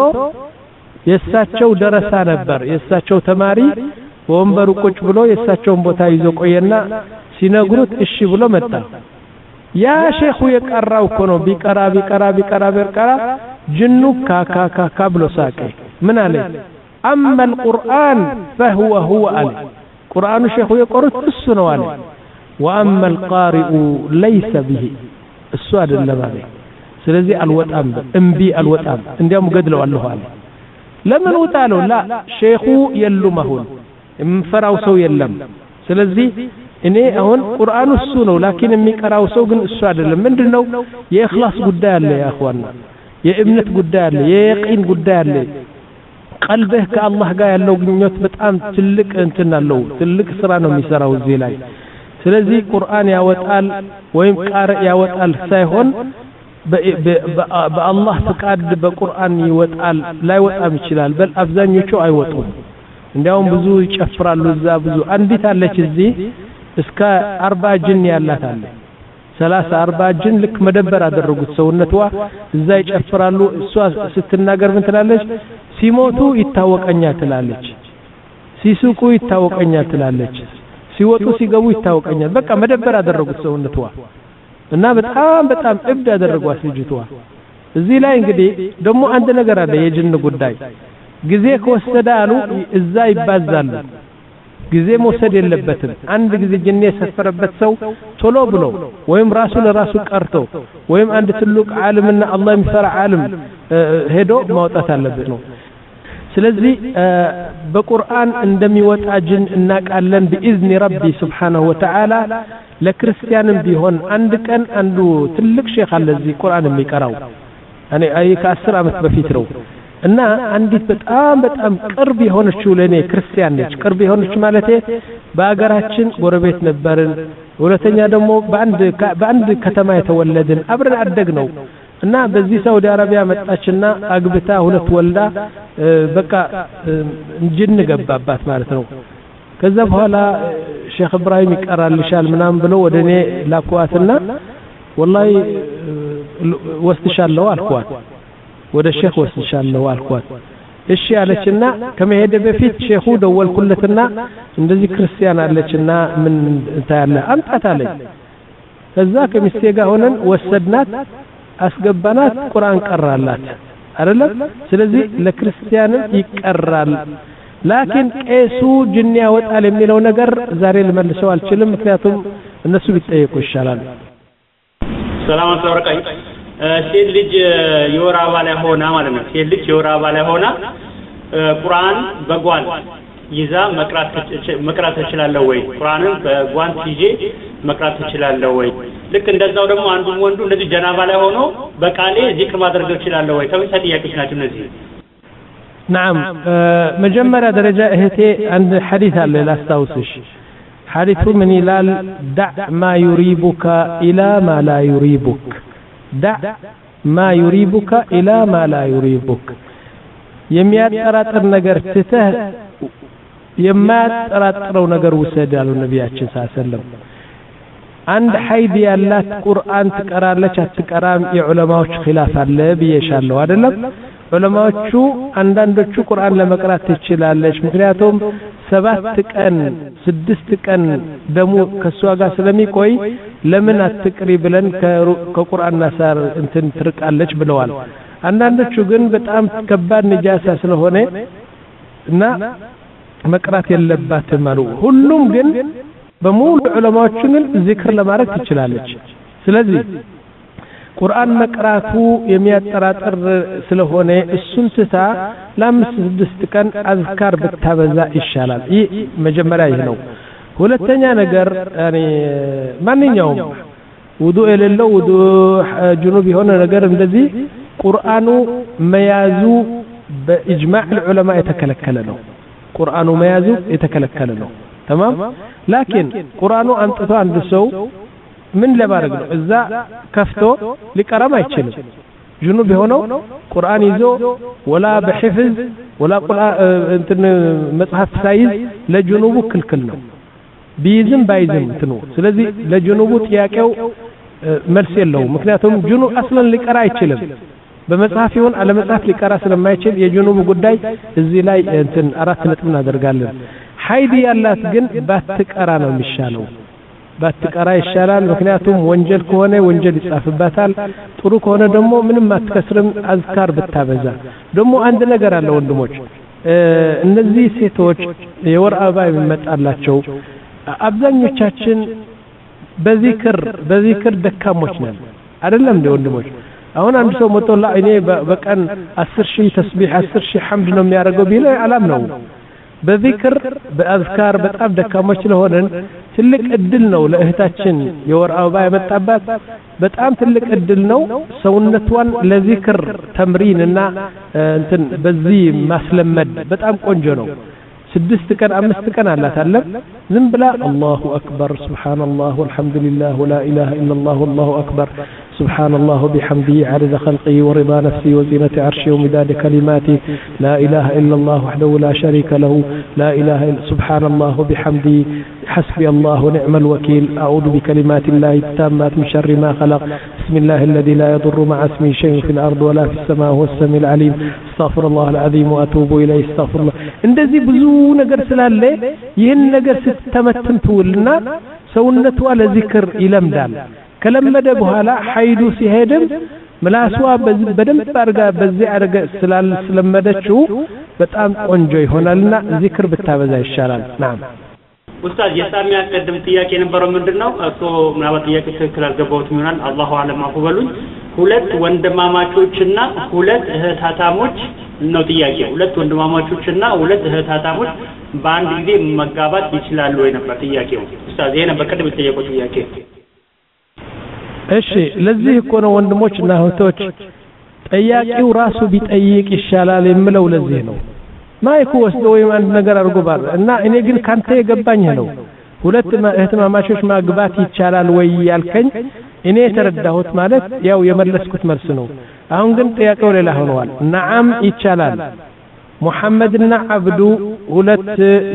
የሳቸው ደረሳ ነበር የሳቸው ተማሪ ወንበሩ ቁጭ ብሎ የሳቸውን ቦታ ይዞ ቆየና ሲነግሩት እሺ ብሎ መጣ ያ ሼኹ የቀራው እኮ ነው ቢቀራ ቢቀራ ቢቀራ ቢቀራ ጅኑ ካካካ ብሎ ሳቀ ምን አለ አማ القرآن فهو هو አለ ቁርአኑ ሼኹ የቀሩት እሱ ነው አለ واما القارئ ليس به እሱ አይደለም አለ ስለዚህ አልወጣም እምቢ አልወጣም እንዲያም ገድለው አለሁ አለ ለምን ወጣለው ላ ሼኹ የሉም አሁን ምፈራው ሰው የለም ስለዚህ እኔ አሁን ቁርአኑ እሱ ነው ላኪን የሚቀራው ሰው ግን እሱ አይደለም ምንድነው የእخلاص ጉዳይ አለ ያ اخوانا የእምነት ጉዳይ አለ የየቂን ጉዳይ አለ ቀልብህ ከአላህ ጋር ያለው ግንኙነት በጣም ትልቅ እንትን አለው ትልቅ ስራ ነው የሚሰራው እዚህ ላይ ስለዚህ ቁርአን ያወጣል ወይም ቃሪ ያወጣል ሳይሆን በአላህ ፍቃድ በቁርአን ይወጣል ላይወጣም ይችላል በል አብዛኞቹ አይወጡም እንዲያውም ብዙ ይጨፍራሉ እዛ ብዙ አንዲት አለች እዚህ እስከ አርባ ጅን ያላት አለ ሰላሳ አርባ ጅን ልክ መደበር አደረጉት ሰውነቷ እዛ ይጨፍራሉ እሷ ስትናገር ምን ትላለች ሲሞቱ ይታወቀኛል ትላለች ሲሱቁ ይታወቀኛል ትላለች ሲወጡ ሲገቡ ይታወቀኛል በቃ መደበር አደረጉት ሰውነቷ እና በጣም በጣም እብድ አደረጓት ልጅቷ እዚህ ላይ እንግዲህ ደግሞ አንድ ነገር አለ የጅን ጉዳይ ጊዜ ከወሰደ አሉ እዛ ይባዛሉ ጊዜ መውሰድ የለበትም አንድ ጊዜ ጅን የሰፈረበት ሰው ቶሎ ብሎ ወይም ራሱ ለራሱ ቀርቶ ወይም አንድ ትልቅ ዓለምና አላህ የሚፈራ ዓለም ሄዶ ማውጣት አለበት ነው ስለዚህ በቁርአን እንደሚወጣ ጅን እናቃለን بإذن ربي سبحانه وتعالى ለክርስቲያንም ቢሆን አንድ ቀን አንዱ ትልቅ ሼኽ አለ እዚህ ቁርአን የሚቀራው እኔ አይ ከአስር አመት በፊት ነው እና አንዲት በጣም በጣም ቅርብ የሆነችው ለኔ ክርስቲያን ነች ቅርብ የሆነች ማለቴ በአገራችን ጎረቤት ነበርን ሁለተኛ ደግሞ በአንድ በአንድ ከተማ የተወለድን አብረን አደግ ነው እና በዚህ ሳውዲ አረቢያ መጣችና አግብታ ሁለት ወልዳ በቃ ጅን ገባባት ማለት ነው ከዛ በኋላ ሼኽ ኢብራሂም ይቀራልሻል ምናም ብሎ ወደኔ ላኳትና ወላሂ ወስድሻለሁ አልኳት ወደ ሼኽ ወስድሻለሁ አልኳት እሺ አለችና ከመሄደ በፊት ሼኹ ደወልኩለትና እንደዚህ ክርስቲያን አለችና ምን ታያለ አምጣት አለኝ ከዛ ከሚስቴ ጋር ሆነን ወሰድናት አስገባናት ቁርአን ቀራላት አይደለም ስለዚህ ለክርስቲያንም ይቀራል ላኪን ቄሱ ጅን ያወጣል የሚለው ነገር ዛሬ ልመልሰው አልችልም ምክንያቱም እነሱ ቢጠየቁ ይሻላል ሰላም አለይኩም ሴት ልጅ የወር አበባ ላይ ሆና ማለት ነው ሴት ልጅ የወር አበባ ላይ ሆና ቁርአን በጓን ይዛ መቅራት መቅራት ትችላለህ ወይ ቁርአንን በጓንት ይዤ መቅራት ትችላለህ ወይ ልክ እንደዛው ደግሞ አንዱ ወንዱ እንደዚህ ጀናባ ላይ ሆኖ በቃሌ ዚክር ማድረግ ትችላለህ ወይ ተመሳሳይ ጥያቄዎች ናቸው እነዚህ نعم مجمرة درجة اهتي عند حديث اللي لا استوسش حديث من يلال دع ما يريبك إلى ما لا يريبك دع ما يريبك إلى ما لا يريبك የሚያጠራጥር ነገር ትተህ የማያጠራጥረው ነገር ውሰድ አሉ ነቢያችን ሰለላሁ ዐለይሂ ወሰለም። አንድ ሐይድ ያላት ቁርአን ትቀራለች አትቀራም የዑለማዎች ኺላፍ አለ ብዬሻለሁ አይደለም? ዑለማዎቹ አንዳንዶቹ ቁርአን ለመቅራት ትችላለች፣ ምክንያቱም ሰባት ቀን ስድስት ቀን ደሙ ከሷ ጋር ስለሚቆይ ለምን አትቅሪ ብለን ከቁርአን ናሳር እንትን ትርቃለች ብለዋል። አንዳንዶቹ ግን በጣም ከባድ ንጃሳ ስለሆነ እና መቅራት የለባትም አሉ። ሁሉም ግን በሙሉ ዑለማዎቹ ግን ዚክር ለማድረግ ትችላለች። ስለዚህ ቁርአን መቅራቱ የሚያጠራጥር ስለሆነ እሱን ትታ ለአምስት ስድስት ቀን አዝካር ብታበዛ ይሻላል። ይህ መጀመሪያ ይህ ነው። ሁለተኛ ነገር ያኔ ማንኛውም ውዱእ የሌለው ውዱእ ጁኑብ የሆነ ነገር እንደዚህ ቁርአኑ መያዙ በኢጅማዕ ዑለማ የተከለከለ ነው። ቁርአኑ መያዙ የተከለከለ ነው። تمام لكن ቁርአኑ አንጥቶ አንድ ሰው ምን ለማድረግ ነው እዛ ከፍቶ ሊቀራም አይችልም። ጅኑብ የሆነው ቁርአን ይዞ ወላ በሕፍዝ ወላ ቁርአን እንትን መጽሐፍ ሳይዝ ለጅኑቡ ክልክል ነው። ቢይዝም ባይዝም እንትኑ ስለዚህ ለጅኑቡ ጥያቄው መልስ የለውም። ምክንያቱም ጅኑብ አስለን ሊቀራ አይችልም። በመጽሐፍ ይሁን አለ መጽሐፍ ሊቀራ ስለማይችል የጅኑቡ ጉዳይ እዚህ ላይ እንትን አራት ነጥብ እናደርጋለን። ሐይድ ያላት ግን ባትቀራ ነው የሚሻለው። ባትቀራ ይሻላል። ምክንያቱም ወንጀል ከሆነ ወንጀል ይጻፍባታል፣ ጥሩ ከሆነ ደግሞ ምንም አትከስርም። አዝካር ብታበዛ ደግሞ አንድ ነገር አለ ወንድሞች፣ እነዚህ ሴቶች የወር አበባ የሚመጣላቸው አብዛኞቻችን በዚክር በዚክር ደካሞች ነን አይደለም እንደ ወንድሞች። አሁን አንድ ሰው መጥቶላ እኔ በቀን አስር ሺህ ተስቢህ አስር ሺህ ሐምድ ነው የሚያደርገው ቢለ አላም ነው። በዚክር በአዝካር በጣም ደካሞች ስለሆነን ትልቅ እድል ነው ለእህታችን የወር አበባ የመጣባት በጣም ትልቅ እድል ነው። ሰውነቷን ለዚክር ተምሪንና እንትን በዚህ ማስለመድ በጣም ቆንጆ ነው። ስድስት ቀን አምስት ቀን አላት አለ ዝም ብላ አላሁ አክበር ሱብሃንአላህ ወልሐምዱሊላህ ወላ ኢላሃ ኢላላህ ወላሁ አክበር ሱብሃንአላህ ወቢሐምዲሂ ዐደደ ኸልቂሂ ወሪዳ ነፍሲ ወዚነተ ዐርሺሂ ወሚዳደ ከሊማቲ ላ ኢላሃ ኢላላህ ወህደሁ ላ ሸሪከ ለሁ ላ ኢላሃ ሱብሃንአላህ ወቢሐምዲሂ حسبي الله ونعم الوكيل أعوذ بكلمات الله التامات من شر ما خلق بسم الله الذي لا يضر مع اسمه شيء في الأرض ولا في السماء هو السميع العليم استغفر الله العظيم وأتوب إليه استغفر الله እንደዚህ ብዙ ነገር ስላለ ይህን ነገር ስትተመተም ትውልና ሰውነቷ ለዚክር ይለምዳል። ከለመደ በኋላ ሐይዱ ሲሄድም ምላሷ በደንብ አድርጋ በዚህ አድርጋ ስላልለመደችው በጣም ቆንጆ ይሆናልና ዚክር ብታበዛ ይሻላል። ናም ኡስታዝ የሳሚ ያቀደም ጥያቄ የነበረው ምንድነው? እሱ ምናልባት ጥያቄ ትክክል አልገባሁትም ይሆናል አላሁ አለም አፈበሉኝ። ሁለት ወንድማማቾችና ሁለት እህታታሞች ነው ጥያቄ። ሁለት ወንድማማቾችና ሁለት እህታታሞች በአንድ ጊዜ መጋባት ይችላሉ ወይ ነበር ጥያቄው። ኡስታዝ ይሄ ነበር ቀደም የተጠየቀው ጥያቄ። እሺ ለዚህ እኮ ነው ወንድሞች እና እህቶች ጠያቂው ራሱ ቢጠይቅ ይሻላል የምለው ለዚህ ነው። ማይኩ ወስዶ ወይ አንድ ነገር አርጎባል እና እኔ ግን ካንተ የገባኝ ነው ሁለት እህትማማቾች ማግባት ይቻላል ወይ ያልከኝ እኔ ተረዳሁት ማለት ያው የመለስኩት መልስ ነው። አሁን ግን ጥያቄው ሌላ ሆኗል። ነዓም ይቻላል። ሙሐመድና አብዱ ሁለት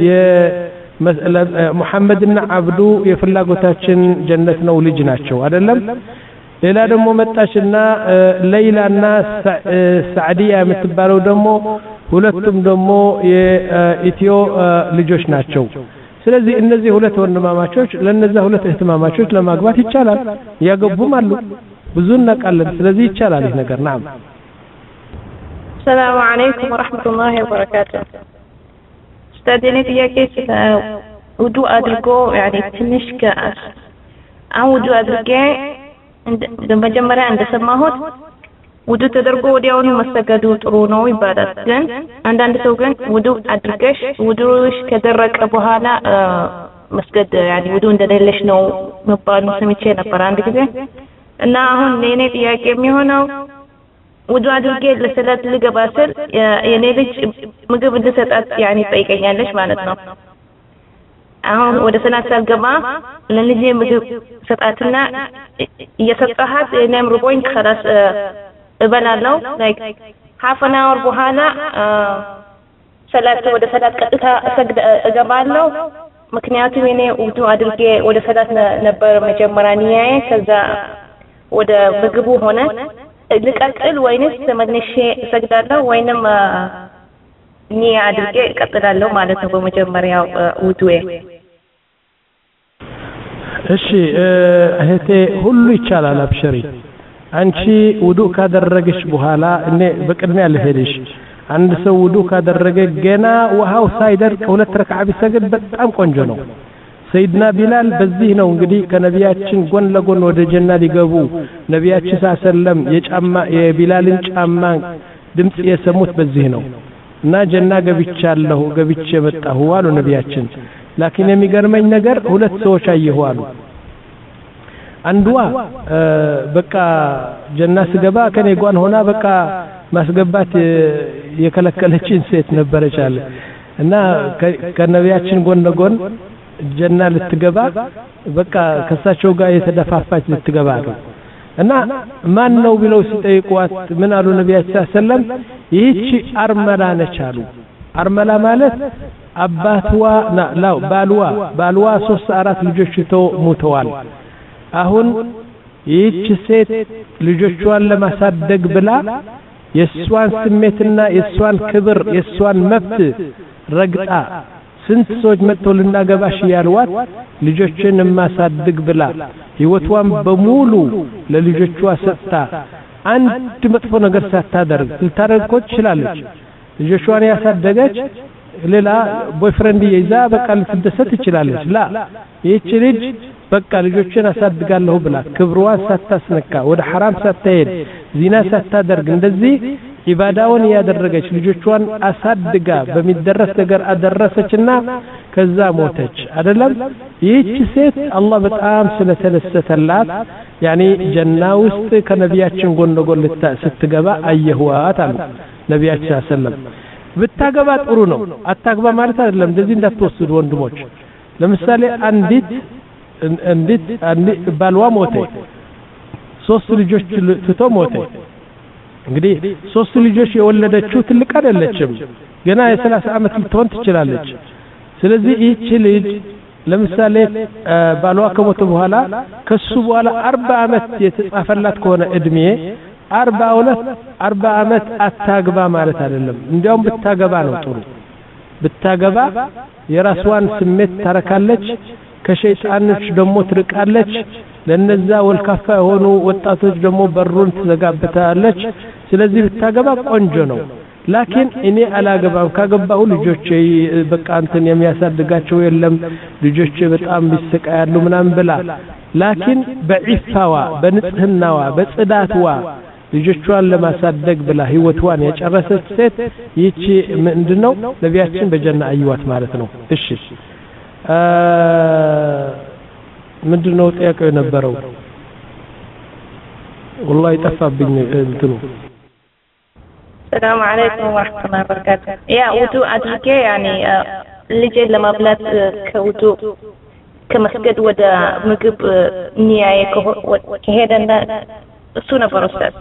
ሙሐመድና አብዱ የፍላጎታችን ጀነት ነው ልጅ ናቸው አይደለም? ሌላ ደግሞ መጣችና ለይላና ሳዕዲያ የምትባለው ደግሞ ሁለቱም ደግሞ የኢትዮ ልጆች ናቸው። ስለዚህ እነዚህ ሁለት ወንድማማቾች ለነዛ ሁለት እህትማማቾች ለማግባት ይቻላል። ያገቡም አሉ ብዙ እናቃለን። ስለዚህ ይቻላል ይህ ነገር። ናም ሰላም አለይኩም ወራህመቱላሂ ወበረካቱሁ። ኡስታዝ እኔ ጥያቄ ውዱ አድርጎ ያኔ ትንሽ ከአስ አሁን ውዱ አድርጌ በመጀመሪያ እንደሰማሁት ውዱ ተደርጎ ወዲያውኑ መሰገዱ ጥሩ ነው ይባላል። ግን አንዳንድ ሰው ግን ውዱ አድርገሽ ውዱሽ ከደረቀ በኋላ መስገድ ያኔ ውዱ እንደሌለሽ ነው መባሉ ሰምቼ ነበር አንድ ጊዜ እና አሁን የኔ ጥያቄ የሚሆነው ውዱ አድርጌ ለሰላት ልገባ ስል የኔ ልጅ ምግብ እንድሰጣት ያኔ ጠይቀኛለች ማለት ነው። አሁን ወደ ሰላት ሳልገባ ለልጄ ምግብ ሰጣትና እየሰጣሃት እኔም ርቦኝ خلاص እበላለሁ ላይክ half an hour በኋላ ሰላት ወደ ሰላት ቀጥታ እገባለሁ ምክንያቱም እኔ ውዱ አድርጌ ወደ ሰላት ነበር መጀመሪያ ንያዬ ከዛ ወደ ምግቡ ሆነ ልቀጥል ወይንስ ተመልሼ እሰግዳለሁ ወይንም ንያ አድርጌ እቀጥላለሁ ማለት ነው በመጀመሪያው ውዱዬ እሺ እህቴ ሁሉ ይቻላል አብሽሪ አንቺ ውዱ ካደረግሽ በኋላ እኔ በቅድሚያ ልሄድሽ አንድ ሰው ውዱ ካደረገ ገና ውሃው ሳይደርቅ ሁለት ረክዓ ቢሰግድ በጣም ቆንጆ ነው ሰይድና ቢላል በዚህ ነው እንግዲህ ከነቢያችን ጎን ለጎን ወደ ጀና ሊገቡ ነቢያችን ሰለም የጫማ የቢላልን ጫማ ድምጽ የሰሙት በዚህ ነው እና ጀና ገብቻለሁ ገብቼ መጣሁ አሉ ነቢያችን ላኪን የሚገርመኝ ነገር ሁለት ሰዎች አየሁ አሉ አንዷ በቃ ጀና ስገባ ከኔ ጓን ሆና በቃ ማስገባት የከለከለችን ሴት ነበረች አለ እና ከነቢያችን ጎን ለጎን ጀና ልትገባ በቃ ከሳቸው ጋር የተደፋፋች ልትገባ ነው እና ማን ነው ብለው ሲጠይቋት ምን አሉ ነቢያችን ሰለም ይህቺ አርመላ ነች አሉ አርመላ ማለት አባቷ ነው ባልዋ ባልዋ ሶስት አራት ልጆች ሞተዋል አሁን ይህች ሴት ልጆቿን ለማሳደግ ብላ የሷን ስሜትና የሷን ክብር የሷን መብት ረግጣ ስንት ሰዎች መጥተው ልናገባሽ ያልዋት ልጆችን ማሳደግ ብላ ህይወቷን በሙሉ ለልጆቿ ሰጥታ አንድ መጥፎ ነገር ሳታደርግ ልታረግኮ ትችላለች ልጆቿን ያሳደገች ሌላ ቦይፍሬንድ ይዛ በቃ ልትደሰት ትችላለች ላ ይህች ልጅ በቃ ልጆችን አሳድጋለሁ ብላ ክብሯን ሳታስነካ ወደ حرام ሳትሄድ ዚና ሳታደርግ እንደዚህ ኢባዳውን ያደረገች ልጆቿን አሳድጋ በሚደረስ ነገር አደረሰችና ከዛ ሞተች አይደለም ይህች ሴት አላህ በጣም ስለተለሰተላት ያኒ ጀና ውስጥ ከነቢያችን ጎን ለጎን ስትገባ አየህዋት አሉ ነቢያችን ሰለም ብታገባ ጥሩ ነው አታግባ ማለት አይደለም እንደዚህ እንዳትወስዱ ወንድሞች ለምሳሌ አንዲት እንዴት አንዲ ባልዋ ሞተ ሶስት ልጆች ትቶ ሞተ እንግዲህ ሶስት ልጆች የወለደችው ትልቅ አይደለችም ገና የ30 አመት ልትሆን ትችላለች ስለዚህ እቺ ልጅ ለምሳሌ ባልዋ ከሞተ በኋላ ከሱ በኋላ አርባ አመት የተጻፈላት ከሆነ እድሜ አርባ ሁለት አርባ አመት አታግባ ማለት አይደለም እንዲያውም ብታገባ ነው ጥሩ ብታገባ የራስዋን ስሜት ታረካለች ከሸይጣኖች ደሞ ትርቃለች ለነዛ ወልካፋ የሆኑ ወጣቶች ደሞ በሩን ትዘጋበታለች ስለዚህ ብታገባ ቆንጆ ነው ላኪን እኔ አላገባም ካገባው ልጆቼ በቃ አንተን የሚያሳድጋቸው የለም ልጆቼ በጣም ቢሰቃያሉ ምናምን ብላ ላኪን በዒፋዋ በንጽህናዋ በጽዳትዋ ልጆቿን ለማሳደግ ብላ ህይወቷን የጨረሰች ሴት ይቺ ምንድነው ነቢያችን በጀና አዩዋት ማለት ነው እሺ ምንድነው ጥያቄው የነበረው والله ጠፋብኝ እንትኑ السلام عليكم ورحمة الله وبركاته يا وضوء أدرك يعني لجي لما بلات كوضوء كمسجد ودا مجب نياية كهذا السنة فرصات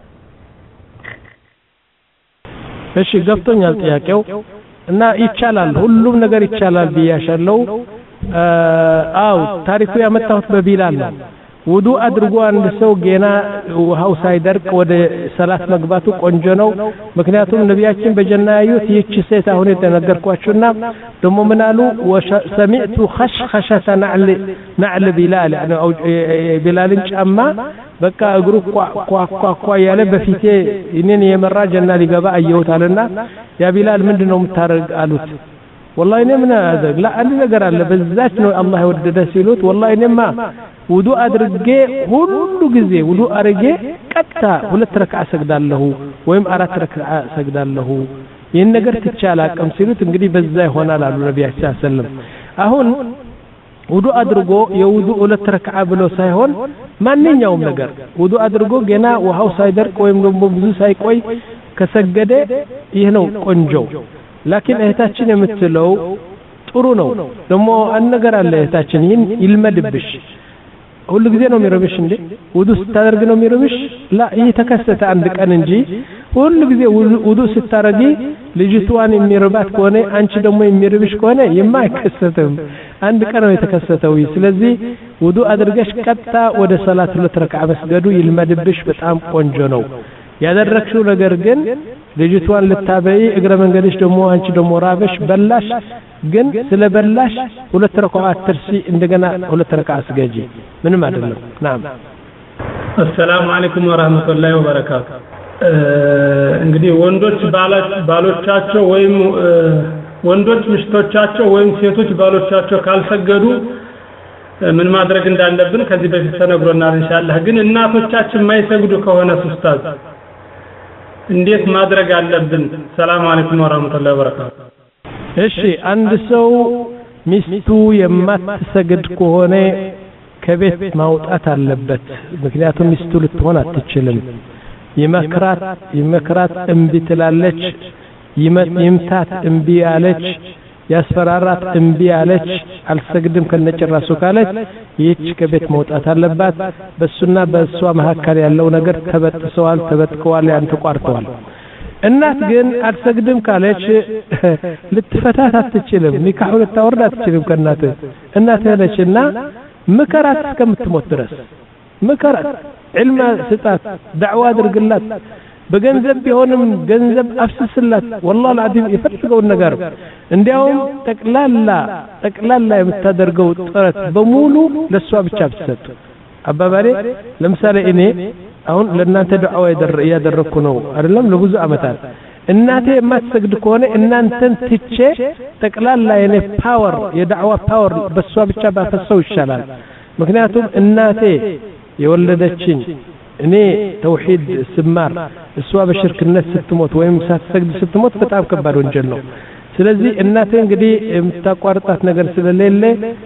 እሺ ገብቶኛል ጥያቄው እና ይቻላል ሁሉም ነገር ይቻላል ብያሻለው አው ታሪኩ ያመጣሁት በቢላል ነው ውዱ አድርጎ አንድ ሰው ገና ውሃው ሳይደርቅ ወደ ሰላት መግባቱ ቆንጆ ነው ምክንያቱም ነቢያችን በጀና ያዩት ይህች ሴት አሁን የተነገርኳችሁና ደሞ ምን አሉ ወሰሚዕቱ خشخشة نعل نعل بلال يعني ቢላልን ጫማ በቃ እግሩ ቋቋቋ ያለ በፊቴ እኔን የመራ ጀና ሊገባ አየሁት አለና ያ ቢላል ምንድነው የምታረግ አሉት والله እኔ ምን አደረግ ላ አንድ ነገር አለ በዛች ነው አላህ ወደደ ሲሉት والله እኔማ ውዱ አድርጌ ሁሉ ጊዜ ውዱ አድርጌ ቀጥታ ሁለት ረክዓ ሰግዳለሁ ወይም አራት ረክዓ ሰግዳለሁ ይሄን ነገር ትቻላ አቀም ሲሉት እንግዲህ በዛ ይሆናል አሉ ነብያችን ሰለላሁ አሁን ውዱ አድርጎ የውዱ ሁለት ረክዓ ብሎ ሳይሆን ማንኛውም ነገር ውዱ አድርጎ ገና ውሃው ሳይደርቅ ወይም ደግሞ ብዙ ሳይቆይ ከሰገደ ይሄ ነው ቆንጆ ላኪን እህታችን የምትለው ጥሩ ነው ደሞ አንነገር አለ እህታችን ይልመድብሽ ሁሉ ጊዜ ነው የሚረብሽ እንዴ ውዱ ስታደርግ ነው የሚረብሽ ላ እየተከሰተ አንድ ቀን እንጂ ሁሉ ጊዜ ውዱ ስታረጊ ልጅቷን የሚረባት ከሆነ አንቺ ደግሞ የሚረብሽ ከሆነ የማይከሰተም አንድ ቀን ነው የተከሰተው ስለዚህ ውዱ አድርገሽ ቀጣ ወደ ሰላት ሁለት ረክዓ መስገዱ ይልመድብሽ በጣም ቆንጆ ነው ያደረክሽው ነገር ግን ልጅቷን ልታበይ እግረ መንገድሽ ደግሞ አንቺ ደግሞ ራበሽ በላሽ ግን ስለበላሽ ሁለት ረክዓ ትርሲ እንደገና ሁለት ረክዓ ስገጂ ምንም አይደለም ናም السلام عليكم ورحمة الله وبركاته እንግዲህ ወንዶች ባሎቻቸው ወይም ወንዶች ምሽቶቻቸው ወይም ሴቶች ባሎቻቸው ካልሰገዱ ምን ማድረግ እንዳለብን ከዚህ በፊት ተነግሮናል ኢንሻአላህ ግን እናቶቻችን የማይሰግዱ ከሆነ ኡስታዝ እንዴት ማድረግ አለብን ሰላም አለይኩም ወራህመቱላሂ ወበረካቱ እሺ አንድ ሰው ሚስቱ የማትሰግድ ከሆነ ከቤት ማውጣት አለበት ምክንያቱም ሚስቱ ልትሆን አትችልም ይመክራት ይመክራት እምቢ ትላለች ይምታት እምቢ አለች ያስፈራራት እምቢ አለች አልሰግድም ከነጭራሱ ካለች ይህች ከቤት መውጣት አለባት በሱና በሷ መሐከል ያለው ነገር ተበጥሰዋል ተበጥቀዋል ያን ተቋርጠዋል እናት ግን አልሰግድም ካለች ልትፈታት አትችልም ኒካሁ ልታወርድ አትችልም ከናት እናት ያለችና ምከራት እስከምትሞት ድረስ ምከራት علم ስጣት ዳዕዋ አድርግላት በገንዘብ ቢሆንም ገንዘብ አፍስስላት والله العظيم ይፈልገው ነገር እንዲያውም ጠቅላላ ጠቅላላ የምታደርገው ጥረት በሙሉ ለሷ ብቻ ብትሰጥ አባባሌ ለምሳሌ እኔ አሁን ለእናንተ ዳዕዋ ያደረኩ ነው አይደለም ለብዙ አመታት እናቴ የማትሰግድ ከሆነ እናንተን ትቼ ጠቅላላ የኔ ፓወር የዳዕዋ ፓወር በሷ ብቻ ባፈሰው ይሻላል ምክንያቱም እናቴ የወለደችኝ እኔ ተውሂድ ስማር እሷ በሽርክነት ስትሞት ወይም ሳትሰግድ ስትሞት በጣም ከባድ ወንጀል ነው ስለዚህ እናቴ እንግዲህ የምታቋርጣት ነገር ስለሌለ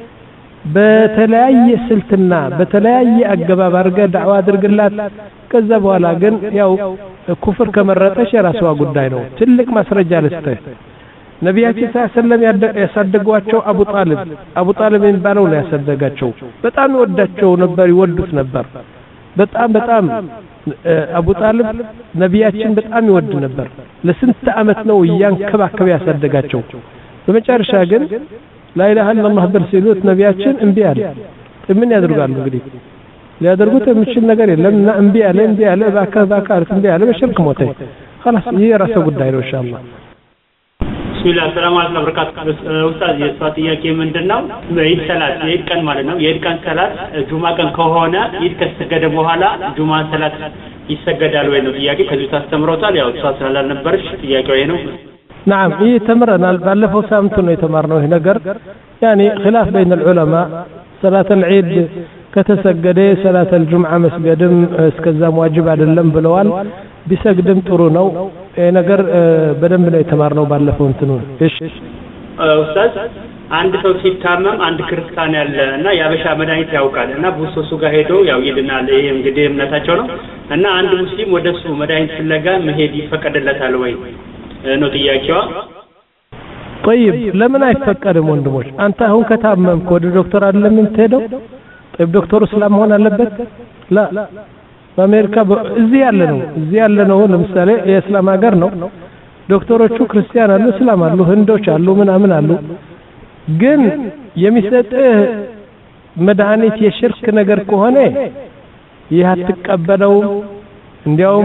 በተለያየ ስልትና በተለያየ አገባብ አድርገ ዳዕዋ አድርግላት ከዛ በኋላ ግን ያው ኩፍር ከመረጠሽ የራሷ ጉዳይ ነው ትልቅ ማስረጃ ልስጥህ ነቢያችን ሰለላሁ ያሳደጓቸው አቡ ጣልብ አቡ ጣልብ የሚባለው ነው ያሳደጋቸው በጣም ይወዳቸው ነበር ይወዱት ነበር በጣም በጣም አቡ ጣልብ ነቢያችን በጣም ይወድ ነበር ለስንት አመት ነው ያንከባከበ ያሳደጋቸው በመጨረሻ ግን لا اله الا الله በርሲሉት ነቢያችን እንቢ አለ ምን ያደርጋሉ እንግዲህ ሊያደርጉት የሚችል ነገር የለምና እንቢ አለ እንቢ አለ ባካ ባካ እንቢ አለ በሽርክ ሞተ خلاص የራሱ ጉዳይ ነው ኢንሻአላህ ቢስሚላህ ሰላም አለይኩም ወበረካቱ ኡስታዝ የሷት ጥያቄ ምንድነው የኢድ ሰላት የኢድ ቀን ማለት ነው የኢድ ቀን ሰላት ጁማ ቀን ከሆነ ኢድ ከሰገደ በኋላ ጁማ ሰላት ይሰገዳል ወይ ነው ጥያቄ ከዚህ ታስተምሮታል ያው ሷት ስላልነበርሽ ጥያቄው ይሄ ነው نعم إيه تمرنا بالله سامتنا يتمرنا هنا نجر يعني خلاف بين العلماء صلاة العيد كتسجدي صلاة الجمعة مسجدم اسكزام واجب على اللم بلوال بسجدم ترونو إيه نجر بدم بنا يتمرنا بالله فونتنون إيش أستاذ አንድ ሰው ሲታመም አንድ ክርስቲያን ያለና ያበሻ መድኃኒት ያውቃል እና ቡሶሱ ጋር ሄዶ ያው ይድናል ይሄ እንግዲህ እምነታቸው ነው እና አንድ ሙስሊም ወደሱ መድኃኒት ፍለጋ መሄድ ይፈቀድለታል ወይ ነው ጥያቄዋ طيب ለምን አይፈቀድም ወንድሞች አንተ አሁን ከታመምክ ወደ ዶክተር አይደለም የምትሄደው طيب ዶክተሩ እስላም መሆን አለበት لا በአሜሪካ እዚህ ያለ ነው እዚህ ያለ ነው ለምሳሌ የእስላም ሀገር ነው ዶክተሮቹ ክርስቲያን አሉ እስላም አሉ ህንዶች አሉ ምናምን አሉ ግን የሚሰጥህ መድኃኒት የሽርክ ነገር ከሆነ ይህ አትቀበለው እንዲያውም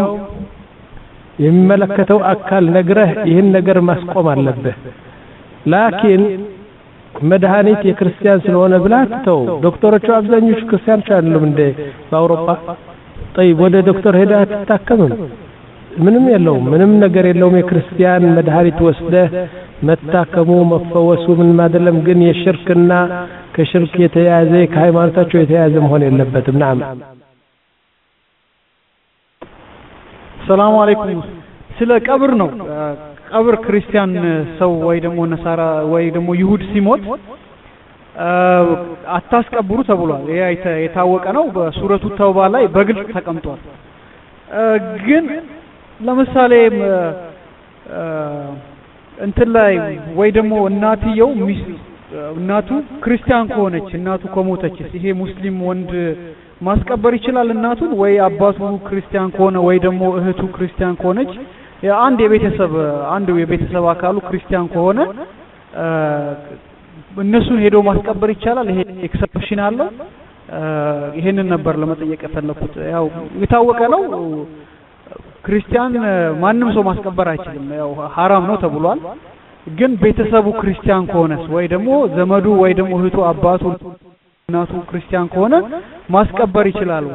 የሚመለከተው አካል ነግረህ ይህን ነገር ማስቆም አለበት ላኪን መድኃኒት የክርስቲያን ስለሆነ ብላተው ዶክተሮቹ አብዛኞቹ ክርስቲያኖች አይደሉም እንደ በአውሮፓ طيب ወደ ዶክተር ሄደህ አትታከምም ምንም የለውም ምንም ነገር የለውም የክርስቲያን መድኃኒት ወስደህ መታከሙ መፈወሱ ምን ማደለም ግን የሽርክና ከሽርክ የተያዘ ከሃይማኖታቸው የተያዘ መሆን የለበትም نعم ሰላም አለይኩም ስለ ቀብር ነው ቀብር ክርስቲያን ሰው ወይ ደግሞ ነሳራ ወይ ደግሞ ይሁድ ሲሞት አታስቀብሩ ተብሏል ይሄ የታወቀ ነው በሱረቱ ተውባ ላይ በግልጽ ተቀምጧል ግን ለምሳሌ እንትን ላይ ወይ ደግሞ እናትየው እናቱ ክርስቲያን ከሆነች እናቱ ከሞተች ይሄ ሙስሊም ወንድ ማስቀበር ይችላል እናቱን? ወይ አባቱ ክርስቲያን ከሆነ ወይ ደግሞ እህቱ ክርስቲያን ከሆነች አንድ የቤተሰብ አንድ የቤተሰብ አካሉ ክርስቲያን ከሆነ እነሱን ሄዶ ማስቀበር ይቻላል? ይሄ ኤክሰፕሽን አለው? ይሄንን ነበር ለመጠየቅ የፈለኩት። ያው የታወቀ ነው ክርስቲያን ማንም ሰው ማስቀበር አይችልም፣ ያው ሐራም ነው ተብሏል። ግን ቤተሰቡ ክርስቲያን ከሆነስ ወይ ደግሞ ዘመዱ ወይ ደግሞ እህቱ አባቱ እናቱ ክርስቲያን ከሆነ ማስቀበር ይችላል?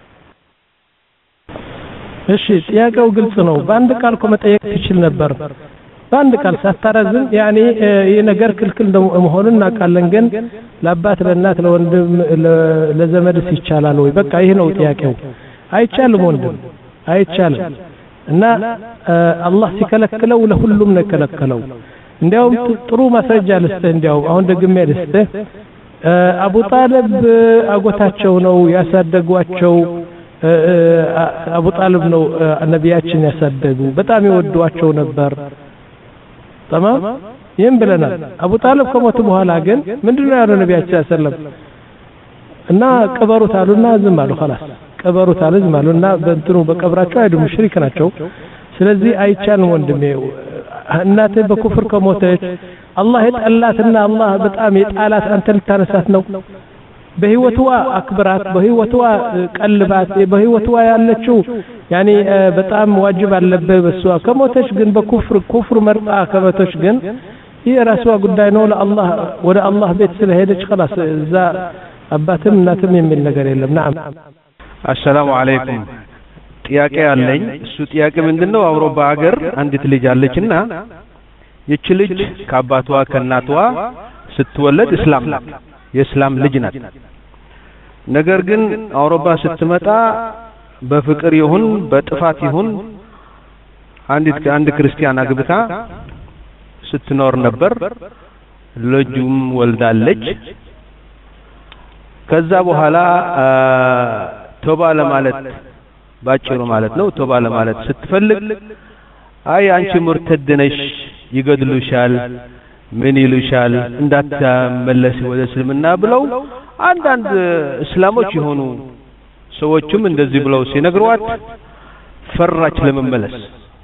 እሺ ጥያቄው ግልጽ ነው። በአንድ ቃል እኮ መጠየቅ ትችል ነበር። በአንድ ቃል ሳታረዝም ያኔ ይሄ ነገር ክልክል መሆኑን እናውቃለን፣ ግን ለአባት ለእናት ለወንድም ለዘመድስ ይቻላል ወይ? በቃ ይሄ ነው ጥያቄው። አይቻልም ወንድም አይቻልም። እና አላህ ሲከለክለው ለሁሉም ነው የከለከለው። እንዲያውም ጥሩ ማስረጃ ልስጥህ። እንዲያውም አሁን ደግሜ ልስጥህ። አቡ ጣልብ አጎታቸው ነው ያሳደጓቸው። አቡ ጣልብ ነው ነቢያችን ያሳደጉ። በጣም ይወዷቸው ነበር። ተማም ይሄን ብለናል። አቡ ጣልብ ከሞቱ በኋላ ግን ምንድነው ያለው ነቢያችን ሰለላሁ ዐለይሂ ወሰለም? እና ቀበሩት አሉና ዝም አሉ። خلاص ቀበሩት አሉ ዝም አሉና በእንትኑ በቀብራቸው አይደሉ ሙሽሪክ ናቸው። ስለዚህ አይቻልም ወንድሜ። እናት በኩፍር ከሞተች አላህ የጠላትና አላህ በጣም የጣላት አንተ ልታነሳት ነው? በህይወቷ አክብራት፣ በህይወቷ ቀልባት። በህይወቷ ያለችው ያኒ በጣም ዋጅብ አለበት በሷ። ከሞተች ግን በኩፍር ኩፍር መርጣ ከሞተች ግን ይሄ ራሷ ጉዳይ ነው። ለአላህ ወደ አላህ ቤት ስለሄደች خلاص እዛ አባትም እናትም የሚል ነገር የለም። نعم አሰላሙ አለይኩም። ጥያቄ አለኝ። እሱ ጥያቄ ምንድነው? አውሮፓ ሀገር አንዲት ልጅ አለችና ይች ልጅ ከአባቷ ከእናቷ ስትወለድ እስላም ናት፣ የእስላም ልጅ ናት። ነገር ግን አውሮፓ ስትመጣ በፍቅር ይሁን በጥፋት ይሁን አንዲት አንድ ክርስቲያን አግብታ ስትኖር ነበር። ልጁም ወልዳለች። ከዛ በኋላ ቶባ ለማለት ባጭሩ ማለት ነው ቶባ ለማለት ስትፈልግ አይ አንቺ ሙርተድ ነሽ፣ ይገድሉሻል፣ ምን ይሉሻል፣ እንዳትመለስ ወደ እስልምና ብለው አንዳንድ እስላሞች የሆኑ ሰዎችም እንደዚህ ብለው ሲነግሯት ፈራች ለመመለስ።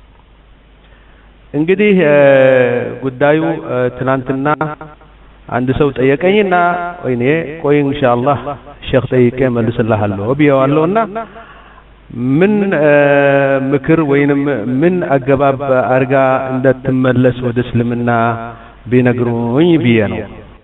እንግዲህ ጉዳዩ ትናንትና አንድ ሰው ጠየቀኝና ወይኔ ቆይ ኢንሻአላህ ሼክ ጠይቄ መልስልሃለሁ ብየዋለሁና ምን ምክር ወይንም ምን አገባብ አርጋ እንደተመለስ ወደ እስልምና ቢነግሩኝ ብዬ ነው።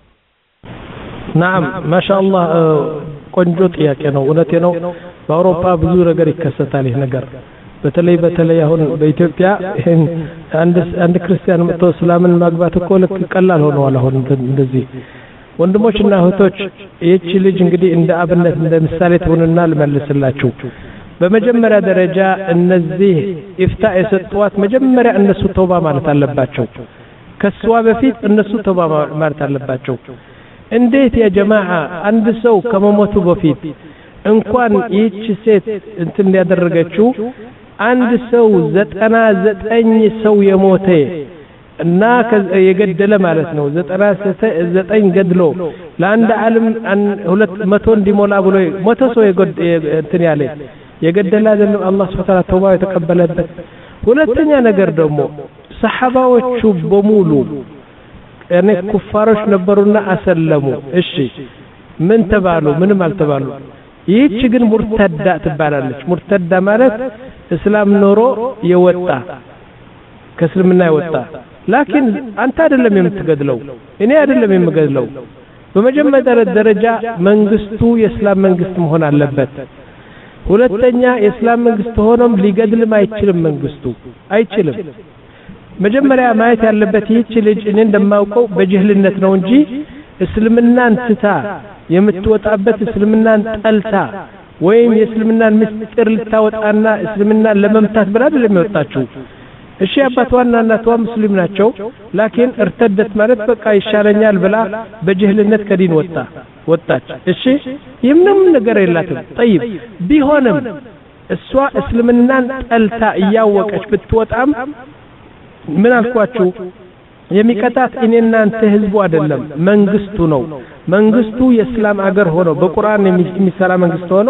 نعم ما شاء الله ቆንጆ ጥያቄ ነው። እውነቴ ነው። በአውሮፓ ብዙ ነገር ይከሰታል ይሄ ነገር። በተለይ በተለይ አሁን በኢትዮጵያ አንድ አንድ ክርስቲያን መጥቶ እስላምን ማግባት እኮ ልክ ቀላል ሆነዋል። አሁን እንደዚህ ወንድሞችና እህቶች ይህች ልጅ እንግዲህ እንደ አብነት እንደ ምሳሌ ትሆንና ልመልስላችሁ። በመጀመሪያ ደረጃ እነዚህ ኢፍታ የሰጧት መጀመሪያ እነሱ ተውባ ማለት አለባቸው። ከሷ በፊት እነሱ ተውባ ማለት አለባቸው። እንዴት ያ ጀማዓ አንድ ሰው ከመሞቱ በፊት እንኳን ይህች ሴት እንትን ያደረገችው አንድ ሰው ዘጠና ዘጠኝ ሰው የሞተ እና የገደለ ማለት ነው ዘጠና ዘጠኝ ገድሎ ለአንድ ዓለም ሁለት መቶ እንዲሞላ ብሎ መቶ ሰው እንትን ያለ የገደለ አይደለም አላህ Subhanahu Wa Ta'ala ተውባ የተቀበለበት። ሁለተኛ ነገር ደግሞ ሰሃባዎቹ በሙሉ እኔ ኩፋሮች ነበሩና አሰለሙ። እሺ ምን ተባሉ? ምንም አልተባሉ። ይህች ግን ሙርተዳ ትባላለች። ሙርተዳ ማለት እስላም ኖሮ የወጣ ከእስልምና የወጣ ላኪን አንተ አይደለም የምትገድለው፣ እኔ አይደለም የምገድለው። በመጀመሪያ ደረጃ መንግስቱ የእስላም መንግስት መሆን አለበት። ሁለተኛ የእስላም መንግስት ሆኖም ሊገድልም አይችልም። መንግስቱ አይችልም። መጀመሪያ ማየት ያለበት ይህች ልጅ እኔ እንደማውቀው በጅህልነት ነው እንጂ እስልምናን ትታ የምትወጣበት እስልምናን ጠልታ ወይም የእስልምናን ምስጢር ልታወጣና እስልምናን ለመምታት ብላ አይደለም የወጣችው። እሺ አባቷና እናቷ ሙስሊም ናቸው፣ ላኪን እርተደት ማለት በቃ ይሻለኛል ብላ በጅህልነት ከዲን ወጣ ወጣች። እሺ የምንም ነገር የላትም። طيب ቢሆንም እሷ እስልምናን ጠልታ እያወቀች ብትወጣም ምን አልኳችሁ የሚቀጣት እኔና አንተ ህዝቡ አይደለም መንግስቱ ነው መንግስቱ የእስላም አገር ሆኖ በቁርአን የሚሰራ መንግስት ሆኖ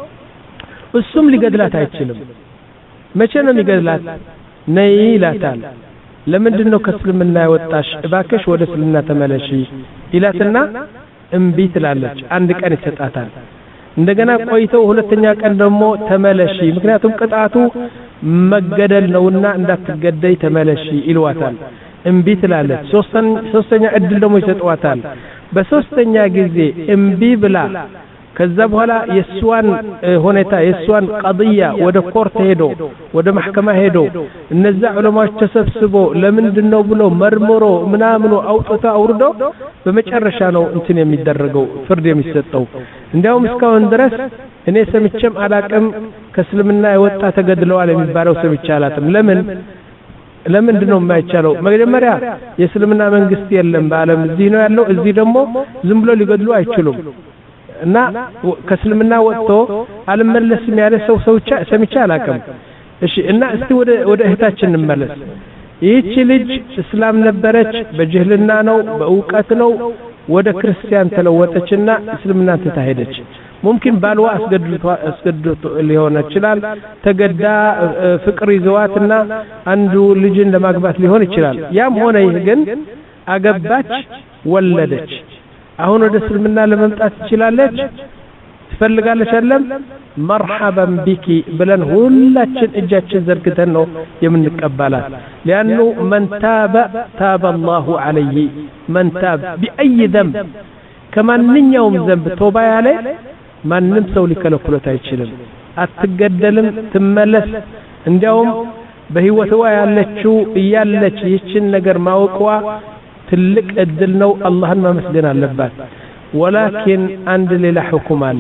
እሱም ሊገድላት አይችልም መቼ ነው የሚገድላት ነይ ይላታል ለምንድን ነው ከእስልምና ያወጣሽ እባክሽ ወደ እስልምና ተመለሺ ይላትና እምቢ ትላለች አንድ ቀን ይሰጣታል እንደገና ቆይተው ሁለተኛ ቀን ደግሞ ተመለሺ ምክንያቱም ቅጣቱ መገደል ነውና እንዳትገደይ ተመለሺ ይልዋታል እምቢ ትላለች ሶስተኛ ሶስተኛ እድል ደግሞ ይሰጧታል በሶስተኛ ጊዜ እምቢ ብላ ከዛ በኋላ የሷን ሁኔታ የሷን قضيه ወደ ኮርት ሄዶ ወደ ማህከማ ሄዶ እነዛ ዑለማዎች ተሰብስቦ ለምንድነው ብሎ መርምሮ ምናምኑ አውጥታ አውርዶ በመጨረሻ ነው እንትን የሚደረገው ፍርድ የሚሰጠው እንዲያውም እስካሁን ድረስ እኔ ሰምቼም አላቅም ከእስልምና የወጣ ተገድለዋል የሚባለው ሰምቻላትም ለምን ለምንድነው የማይቻለው መጀመሪያ የእስልምና መንግስት የለም በአለም እዚህ ነው ያለው እዚህ ደግሞ ዝም ብሎ ሊገድሉ አይችሉም እና ከእስልምና ወጥቶ አልመለስም ያለ ሰው ሰውቻ ሰምቻ አላቅም እሺ እና እስቲ ወደ ወደ እህታችን እንመለስ ይህች ልጅ እስላም ነበረች በጅህልና ነው በእውቀት ነው ወደ ክርስቲያን ተለወጠችና እስልምና ተታሄደች ممكن ባልዋ አስገድቶ አስገድቶ ሊሆን ይችላል ተገዳ ፍቅር ይዘዋትና አንዱ ልጅን ለማግባት ሊሆን ይችላል ያም ሆነ ይህ ግን አገባች ወለደች አሁን ወደ እስልምና ለመምጣት ትችላለች ትፈልጋለች አይደለም مرحبا بك ብለን ሁላችን እጃችን ዘርግተን ነው የምንቀበላት لانه من تاب تاب الله عليه من تاب باي ذنب ከማንኛውም ዘንብ ተውባ ያለ ማንም ሰው ሊከለክሉት አይችልም አትገደልም ትመለስ እንዲያውም በህይወቷ ያለችው እያለች ይህችን ነገር ማወቅዋ ትልቅ እድል ነው አላህን ማመስገን አለባት ወላኪን አንድ ሌላ ሁክም አለ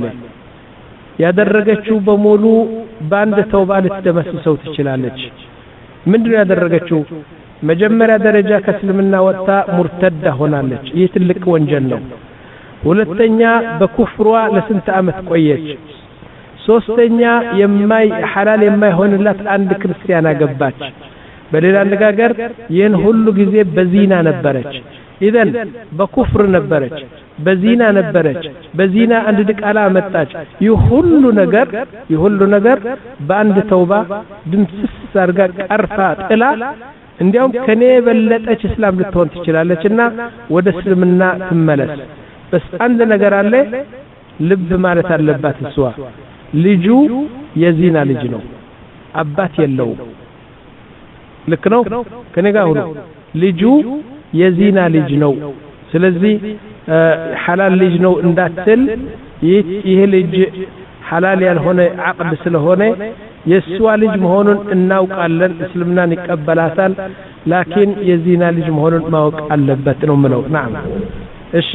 ያደረገችው በሙሉ ባንድ ተውባ ልትደመስሰው ትችላለች ምንድነው ያደረገችው መጀመሪያ ደረጃ ከእስልምና ወጣ ሙርተዳ ሆናለች ይህ ትልቅ ወንጀል ነው ሁለተኛ በኩፍሯ ለስንት አመት ቆየች ሶስተኛ የማይ ሐላል የማይሆንላት አንድ ክርስቲያን አገባች በሌላ አነጋገር ይህን ሁሉ ጊዜ በዚና ነበረች ኢዘን በኩፍር ነበረች በዚና ነበረች በዚና አንድ ድቃላ መጣች ይህ ሁሉ ነገር ይህ ሁሉ ነገር በአንድ ተውባ ድምስስ አርጋ ቀርፋ ጥላ እንዲያውም ከኔ በለጠች እስላም ልትሆን ትችላለችና ወደ እስልምና ትመለስ በስ አንድ ነገር አለ ልብ ማለት አለባት እሷ ልጁ የዚና ልጅ ነው አባት የለውም ልክ ነው ከኔ ጋር ሁሉ ልጁ የዚና ልጅ ነው ስለዚህ ሐላል ልጅ ነው እንዳትል ይሄ ልጅ ሐላል ያልሆነ አቅድ ስለሆነ የሷ ልጅ መሆኑን እናውቃለን እስልምናን ይቀበላታል ላኪን የዚና ልጅ መሆኑን ማወቅ አለበት ነው ምለው ናም እሺ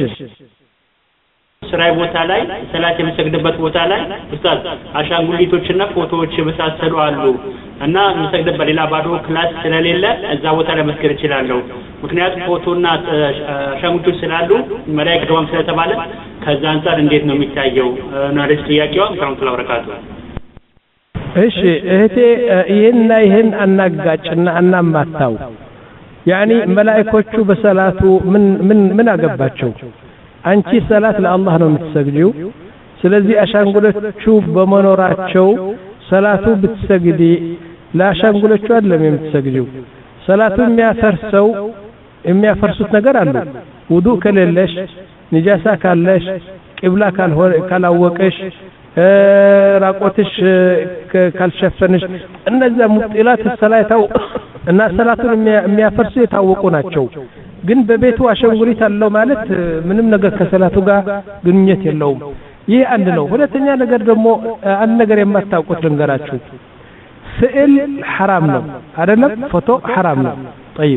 ስራይ ቦታ ላይ ሰላት የምሰግድበት ቦታ ላይ ኡስታዝ አሻንጉሊቶችና ፎቶዎች በሳሰሉ አሉ እና የምሰግድበት በሌላ ባዶ ክላስ ስለሌለ እዛ ቦታ ላይ መስገድ እችላለሁ ምክንያቱም ፎቶና አሻንጉሊቶች ስላሉ መላእክት ደዋም ስለተባለ ከዛ አንፃር እንዴት ነው የሚታየው ነው ለዚህ ጥያቄው ሰላም ወረካቱ እሺ እህቴ ይሄንና ይሄን አናጋጭና አናማታው ያኒ መላእክቶቹ በሰላቱ ምን ምን ምን አገባቸው አንቺ ሰላት ለአላህ ነው የምትሰግጂው ስለዚህ አሻንጉሎቹ በመኖራቸው ሰላቱ ብትሰግዲ ለአሻንጉሎቹ አይደለም የምትሰግጂው ሰላቱ የሚያፈርሰው የሚያፈርሱት ነገር አለ ውዱእ ከሌለሽ ንጃሳ ካለሽ ቂብላ ካልሆነ ካላወቀሽ ራቆትሽ ካልሸፈነሽ እነዛ ሙጥላት ሰላታው እና ሰላቱን የሚያፈርሱ የታወቁ ናቸው ግን በቤቱ አሻንጉሊት አለው ማለት ምንም ነገር ከሰላቱ ጋር ግንኙነት የለውም ይህ አንድ ነው ሁለተኛ ነገር ደግሞ አንድ ነገር የማታውቁት ልንገራችሁ ስዕል حرام ነው አይደለም ፎቶ حرام ነው طيب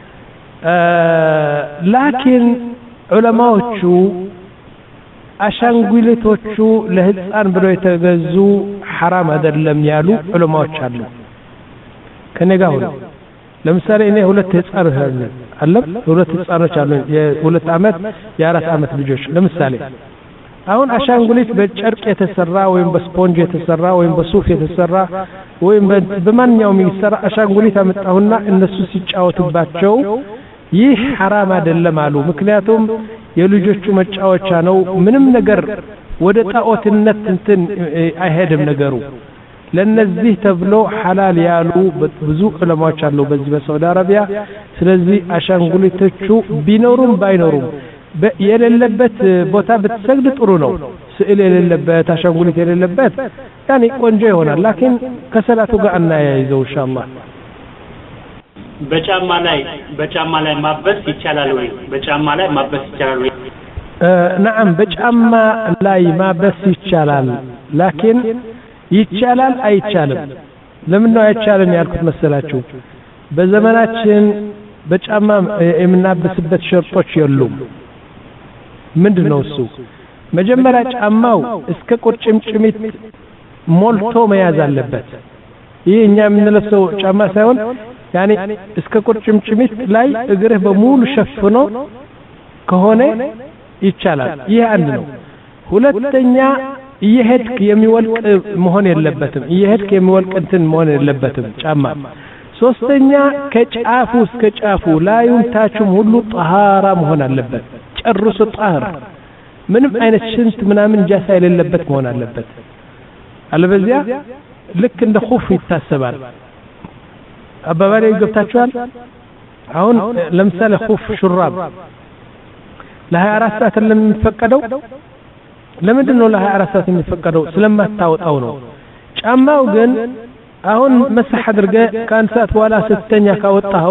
ላኪን ዑለማዎቹ አሻንጉሊቶቹ ለህፃን ብለው የተገዙ حرام አይደለም ያሉ ዑለማዎች አሉ ከነጋው ለምሳሌ እኔ ሁለት ህፃን አለ ሁለት ህፃኖች አሉ የሁለት አመት የአራት አመት ልጆች ለምሳሌ አሁን አሻንጉሊት በጨርቅ የተሰራ ወይም በስፖንጅ የተሰራ ወይም በሱፍ የተሰራ ወይም በማንኛውም የተሰራ አሻንጉሊት አመጣሁና እነሱ ሲጫወቱባቸው ይህ حرام አይደለም አሉ ምክንያቱም የልጆቹ መጫወቻ ነው ምንም ነገር ወደ ጣዖትነት እንትን አይሄድም ነገሩ ለነዚህ ተብሎ ሐላል ያሉ ብዙ ዑለማዎች አሉ በዚህ በሳውዲ አረቢያ ስለዚህ አሻንጉሊቶቹ ቢኖሩም ባይኖሩም የሌለበት ቦታ ብትሰግድ ጥሩ ነው ስዕል የሌለበት አሻንጉሊት የሌለበት ያኔ ቆንጆ ይሆናል ላኪን ከሰላቱ ጋር እናያይዘው ኢንሻአላህ በጫማ ላይ በጫማ ላይ ማበስ ይቻላል ወይ በጫማ ላይ ማበስ ይቻላል ወይ نعم በጫማ ላይ ማበስ ይቻላል ላኪን ይቻላል አይቻልም ለምን ነው አይቻልም ያልኩት መሰላችሁ በዘመናችን በጫማ የምናበስበት ሸርጦች የሉም ምንድነው እሱ መጀመሪያ ጫማው እስከ ቁርጭምጭሚት ሞልቶ መያዝ አለበት ይሄ እኛ የምንለብሰው ጫማ ሳይሆን ያኔ እስከ ቁርጭምጭሚት ላይ እግርህ በሙሉ ሸፍኖ ከሆነ ይቻላል ይሄ አንድ ነው ሁለተኛ እየሄድክ የሚወልቅ መሆን የለበትም እየሄድክ የሚወልቅ እንትን መሆን የለበትም ጫማ ሶስተኛ ከጫፉ እስከ ጫፉ ላዩም ታቹም ሁሉ ጣሃራ መሆን አለበት ጨርሶ ጣህር ምንም አይነት ሽንት ምናምን ጃሳ የሌለበት መሆን አለበት አለበዚያ ልክ እንደ ኹፍ ይታሰባል አባባሌ ገብታችኋል አሁን ለምሳሌ ኹፍ ሹራብ ለ24 ሰዓት ለሚፈቀደው ለምንድን ነው ለ24 ሰዓት የሚፈቀደው ስለማታወጣው ነው ጫማው ግን አሁን መስህ አድርገ ከአንድ ሰዓት በኋላ ስተኛ ካወጣው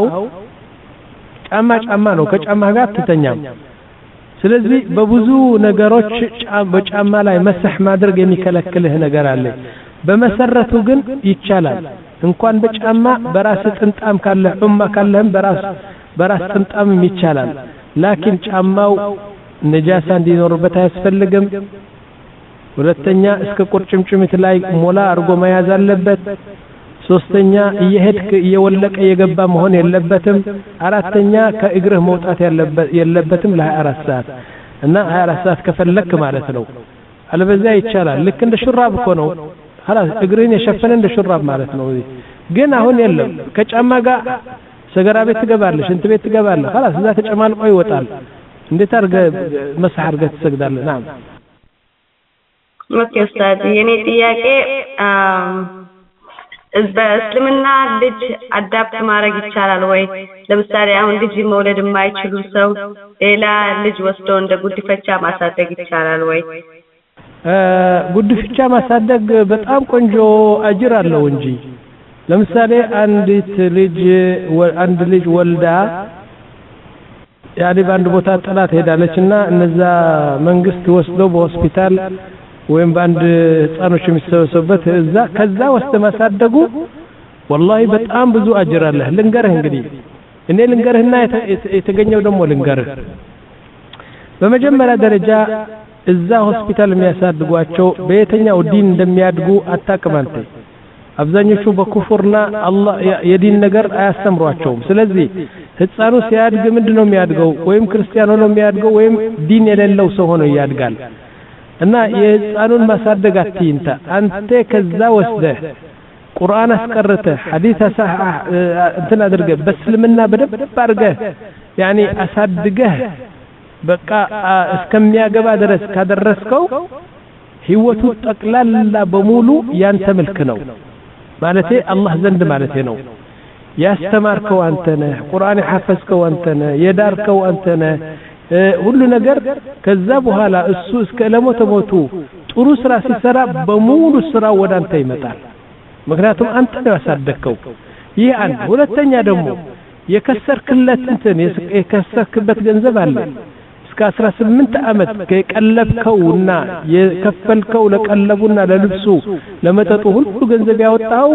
ጫማ ጫማ ነው ከጫማ ጋር ትተኛም ስለዚህ በብዙ ነገሮች በጫማ ላይ መስህ ማድረግ የሚከለክልህ ነገር አለ በመሰረቱ ግን ይቻላል እንኳን በጫማ በራስ ጥንጣም ካለ ኡማ ካለህም በራስ በራስ ጥንጣምም ይቻላል ላኪን ጫማው ነጃሳ እንዲኖርበት አያስፈልግም ሁለተኛ እስከ ቁርጭምጭሚት ላይ ሞላ አርጎ መያዝ አለበት ሶስተኛ እየሄድክ እየወለቀ የገባ መሆን የለበትም አራተኛ ከእግርህ መውጣት የለበትም ለ24 ሰዓት እና ሃያ አራት ሰዓት ከፈለክ ማለት ነው አለበዚያ ይቻላል ልክ እንደ ሹራብ እኮ ነው خلاص እግርህን የሸፈነ እንደ ሹራብ ማለት ነው ግን አሁን የለም ከጫማ ጋር ሰገራ ቤት ትገባለህ እንት ቤት ትገባለህ خلاص እዛ ተጨማልቆ ይወጣል እንዴት አርገ መስህ አርገ ትሰግዳለህ ናም ኦኬ ኡስታዝ የኔ ጥያቄ በእስልምና ልጅ አዳፕት ማድረግ ይቻላል ወይ ለምሳሌ አሁን ልጅ መውለድ የማይችሉ ሰው ሌላ ልጅ ወስዶ እንደ ጉድፈቻ ማሳደግ ይቻላል ወይ ጉድፈቻ ማሳደግ በጣም ቆንጆ አጅር አለው እንጂ ለምሳሌ አንዲት ልጅ አንድ ልጅ ወልዳ ያኔ ባንድ ቦታ ጥላት ሄዳለችና እነዛ መንግስት ወስዶ በሆስፒታል ወይም ባንድ ህፃኖች የሚሰበሰቡበት እዛ ከዛ ወስደ ማሳደጉ والله በጣም ብዙ አጅር አለ ልንገርህ እንግዲህ እኔ ልንገርህና የተገኘው ደግሞ ልንገርህ በመጀመሪያ ደረጃ እዛ ሆስፒታል የሚያሳድጓቸው በየተኛው ዲን እንደሚያድጉ አታቀማንተ አብዛኞቹ በኩፍርና አላህ የዲን ነገር አያስተምሯቸውም ስለዚህ ህፃኑ ሲያድግ ምንድነው የሚያድገው ወይም ክርስቲያን ሆኖ የሚያድገው ወይም ዲን የሌለው ሰው ሆኖ ያድጋል እና የህፃኑን ማሳደግ አትይንታ አንተ ከዛ ወስደህ ቁርአን አስቀርተህ ሐዲስ እንትን አድርገህ በእስልምና በደንብ አድርገህ ያኒ አሳድገህ በቃ እስከሚያገባ ድረስ ካደረስከው ህይወቱ ጠቅላላ በሙሉ ያንተ መልክ ነው ማለቴ አላህ ዘንድ ማለቴ ነው ያስተማርከው አንተ ነህ ቁርአን ያፈዝከው አንተ ነህ የዳርከው አንተ ነህ ሁሉ ነገር ከዛ በኋላ እሱ እስከ ለሞተ ሞቱ ጥሩ ስራ ሲሰራ በሙሉ ስራ ወደ አንተ ይመጣል ምክንያቱም አንተ ነው ያሳደከው ይህ አንድ ሁለተኛ ደግሞ የከሰርክለት እንትን የከሰርክበት ገንዘብ አለ እስከ አስራ ስምንት አመት ከቀለብከውና የከፈልከው ለቀለቡና ለልብሱ ለመጠጡ ሁሉ ገንዘብ ያወጣው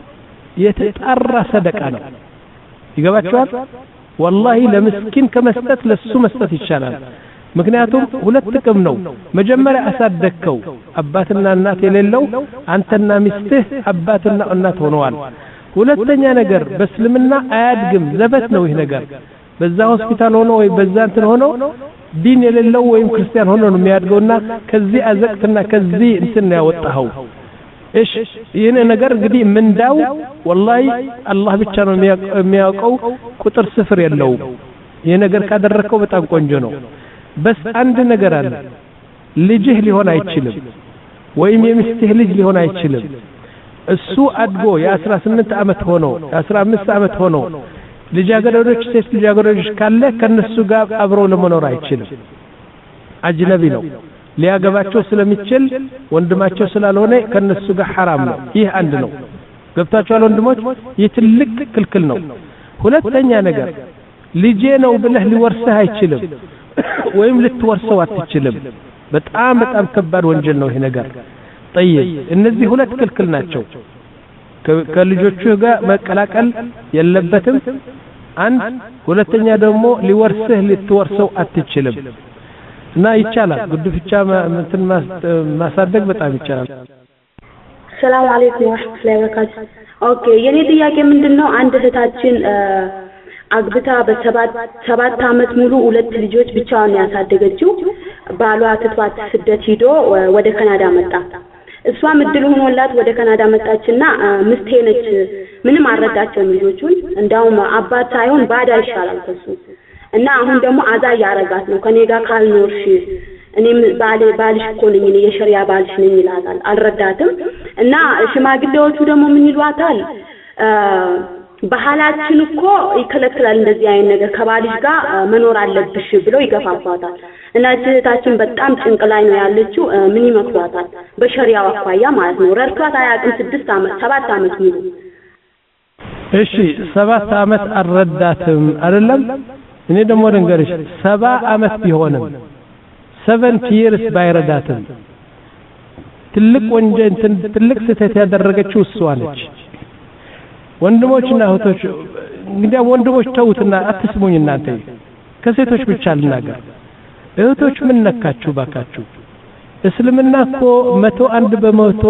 የተጣራ ሰደቃ ነው ይገባችኋል والله ለምስኪን ከመስጠት ለሱ መስጠት ይቻላል ምክንያቱም ሁለት ጥቅም ነው መጀመሪያ አሳደከው አባትና እናት የሌለው አንተና ሚስትህ አባትና እናት ሆነዋል ሁለተኛ ነገር በእስልምና አያድግም ዘበት ነው ይሄ ነገር በዛ ሆስፒታል ሆኖ ወይ በዛ እንትን ሆኖ ዲን የሌለው ወይም ክርስቲያን ሆኖ ነው የሚያድገውና ከዚህ አዘቅትና ከዚህ እንትን ያወጣው እሺ ይሄን ነገር እንግዲህ ምንዳው والله አላህ ብቻ ነው የሚያውቀው ቁጥር ስፍር የለው ይሄ ነገር ካደረከው በጣም ቆንጆ ነው በስ አንድ ነገር አለ ልጅህ ሊሆን አይችልም ወይም የሚስትህ ልጅ ሊሆን አይችልም እሱ አድጎ የ18 አመት ሆኖ የ15 አመት ሆኖ ልጃገረዶች ሴት ልጃገረዶች ካለ ከነሱ ጋር አብሮ ለመኖር አይችልም አጅነቢ ነው ሊያገባቸው ስለሚችል ወንድማቸው ስላልሆነ ከነሱ ጋር حرام ነው ይህ አንድ ነው ገብታችኋል ወንድሞች ይህ ትልቅ ክልክል ነው ሁለተኛ ነገር ልጄ ነው ብለህ ሊወርሰህ አይችልም ወይም ልትወርሰው አትችልም በጣም በጣም ከባድ ወንጀል ነው ይሄ ነገር طيب እነዚህ ሁለት ክልክል ናቸው ከልጆቹ ጋር መቀላቀል የለበትም አንድ ሁለተኛ ደግሞ ሊወርስህ ልትወርሰው አትችልም እና ይቻላል ጉድፍቻ እንትን ማሳደግ በጣም ይቻላል ሰላም አለይኩም ወራህመቱላሂ ወበረካቱ ኦኬ የኔ ጥያቄ ምንድነው አንድ እህታችን አግብታ በሰባት ሰባት አመት ሙሉ ሁለት ልጆች ብቻዋን ያሳደገችው ባሏ ትቷት ስደት ሄዶ ወደ ካናዳ መጣ እሷ ምድል ሆኖላት ወደ ካናዳ መጣችና ምስቴ ነች ምንም አረዳቸው ልጆቹን እንዳውም አባት ሳይሆን ባዳ ይሻላል ከሱ እና አሁን ደግሞ አዛ ያረጋት ነው ከኔ ጋር ካልኖርሽ እኔም ባሌ ባልሽ እኮ ነኝ እኔ የሸሪያ ባልሽ ነኝ ይላታል አልረዳትም እና ሽማግሌዎቹ ደግሞ ምን ይሏታል ባህላችን እኮ ይከለክላል እንደዚህ አይነት ነገር ከባልሽ ጋር መኖር አለብሽ ብለው ይገፋፋታል እና እህታችን በጣም ጭንቅ ላይ ነው ያለችው ምን ይመክሯታል በሸሪያው አኳያ ማለት ነው ረድቷት አያውቅም ስድስት አመት ሰባት አመት ሙሉ እሺ ሰባት አመት አልረዳትም አይደለም እኔ ደግሞ ልንገርሽ ሰባ አመት ቢሆንም ሰቨንቲ years ባይረዳትም ትልቅ ወንጀል ትልቅ ስህተት ያደረገችው እሷ ነች ወንድሞችና እህቶች እንግዲህ ወንድሞች ተውትና አትስሙኝ እናንተ ከሴቶች ብቻ ልናገር እህቶች ምን ነካችሁ ባካችሁ እስልምና እኮ መቶ አንድ በመቶ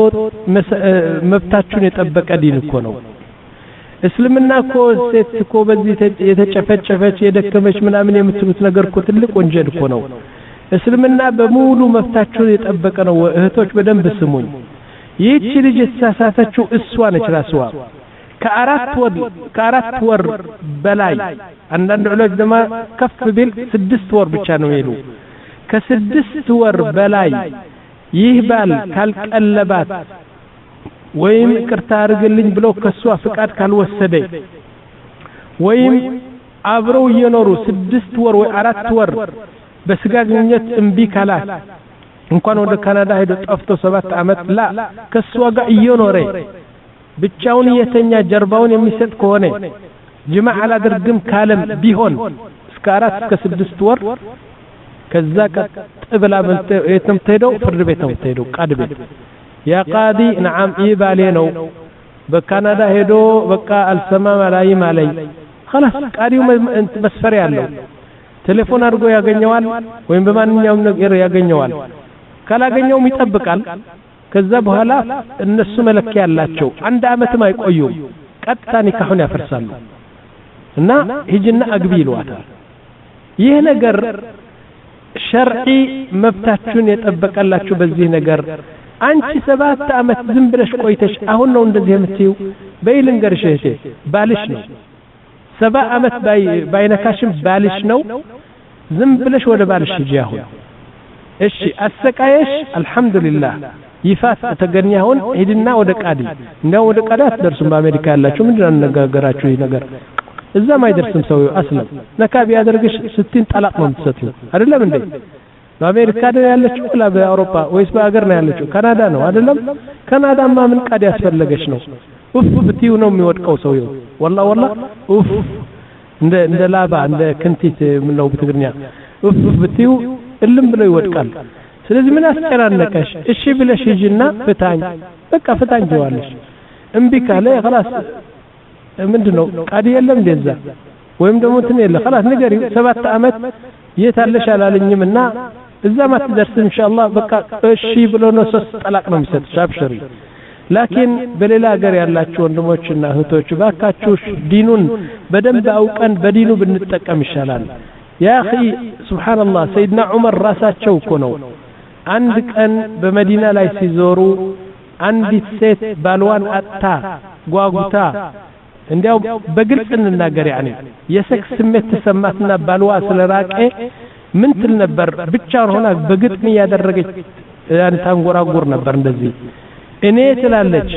መብታችሁን የጠበቀ ዲን እኮ ነው እስልምና እኮ ሴት እኮ በዚህ የተጨፈጨፈች የደከመች ምናምን የምትሉት ነገር እኮ ትልቅ ወንጀል እኮ ነው እስልምና በሙሉ መብታችሁን የጠበቀ ነው እህቶች በደንብ ስሙኝ ይህች ልጅ የተሳሳተችው እሷ ነች ራስዋ ከአራት ወር ከአራት ወር በላይ አንዳንድ ዑለሞች ደግሞ ከፍ ቢል ስድስት ወር ብቻ ነው ይሉ ከስድስት ወር በላይ ይህ ባል ካልቀለባት ወይም ቅርታ አርግልኝ ብሎ ከሷ ፍቃድ ካልወሰደ ወይም አብረው እየኖሩ ስድስት ወር ወይ አራት ወር በስጋ ግንኙነት እምቢ ካላት እንኳን ወደ ካናዳ ሄዶ ጠፍቶ ሰባት አመት ላ ከሷ ጋር እየኖረ ብቻውን የተኛ ጀርባውን የሚሰጥ ከሆነ ጅማዕ አላደርግም ካለም ቢሆን እስከ አራት እስከ ስድስት ወር ከዛ ቀጥብላ የትም ተሄደው ፍርድ ቤት ነው ተሄደው ቃድ ቤት ያ ቃዲ ነዓም ይባሌ ነው በካናዳ ሄዶ በቃ አልሰማም አላይም አለኝ خلاص ቃዲው መስፈሪያ ያለው ቴሌፎን አድርጎ ያገኘዋል ወይም በማንኛውም ነገር ያገኘዋል ካላገኘውም ይጠብቃል ከዛ በኋላ እነሱ መለኪያ ያላቸው አንድ አመትም አይቆዩም ቀጥታ ኒካሁን ያፈርሳሉ እና ሂጅና አግቢ ይሏታል ይህ ነገር ሸርዒ መብታችሁን የጠበቀላችሁ በዚህ ነገር አንቺ ሰባት አመት ዝም ብለሽ ቆይተሽ አሁን ነው እንደዚህ የምትይው በይልንገርሽ እህቴ ባልሽ ነው ሰባ አመት ባይ ባይነካሽም ባልሽ ነው ዝም ብለሽ ወደ ባልሽ ሂጂ አሁን እሺ አሰቃየሽ አልহামዱሊላህ ይፋት ተገኘሁን ሄድና ወደ ቃዲ እንደው ወደ ቃዲ አትደርሱም በአሜሪካ ያላችሁ ምንድነው አነጋገራችሁ ይሄ ነገር እዛም አይደርስም ሰው አስለም ነካ ቢያደርግሽ ስቲን ጠላቅ ነው የምትሰጪው አይደለም እንዴ በአሜሪካ ነው ያለችው ወላ በአውሮፓ ወይስ በአገር ነው ያለችው ካናዳ ነው አይደለም ካናዳማ ምን ቃዲ ያስፈልገሽ ነው ኡፍ ብትዩ ነው የሚወድቀው ሰውየው والله والله ኡፍ እንደ እንደ ላባ እንደ ክንቲት ምን ነው በትግርኛ ኡፍ ብትዩ እልም ብሎ ይወድቃል ስለዚህ ምን አስጨናነቀሽ እሺ ብለሽ ሂጂና ፍታኝ በቃ ፍታኝ ጀዋለሽ እምቢ ካለ خلاص ምንድነው ቃዲ የለም እንደዛ ወይም ደግሞ እንትን የለ خلاص ንገሪ ሰባት አመት የታለሽ አላለኝምና እዛ ማትደርስ ኢንሻአላህ በቃ እሺ ብሎ ነው ሶስት ጠላቅ ነው የሚሰጥሽ አብሽሪ ላኪን በሌላ ሀገር ያላችሁ ወንድሞችና እህቶች ባካችሁ ዲኑን በደንብ አውቀን በዲኑ ብንጠቀም ይሻላል ያ اخي ሱብሃንአላህ ሰይድና ዑመር ራሳቸው እኮ ነው አንድ ቀን በመዲና ላይ ሲዞሩ አንዲት ሴት ባልዋን አጣ ጓጉታ እንዲያው በግልጽ እንናገር ያኔ የሴክስ ስሜት ተሰማትና ባልዋ ስለራቀ ምን ትል ነበር ብቻውን ሆና በግጥም ያደረገች ያን ታንጎራጉር ነበር እንደዚህ እኔ ትላለች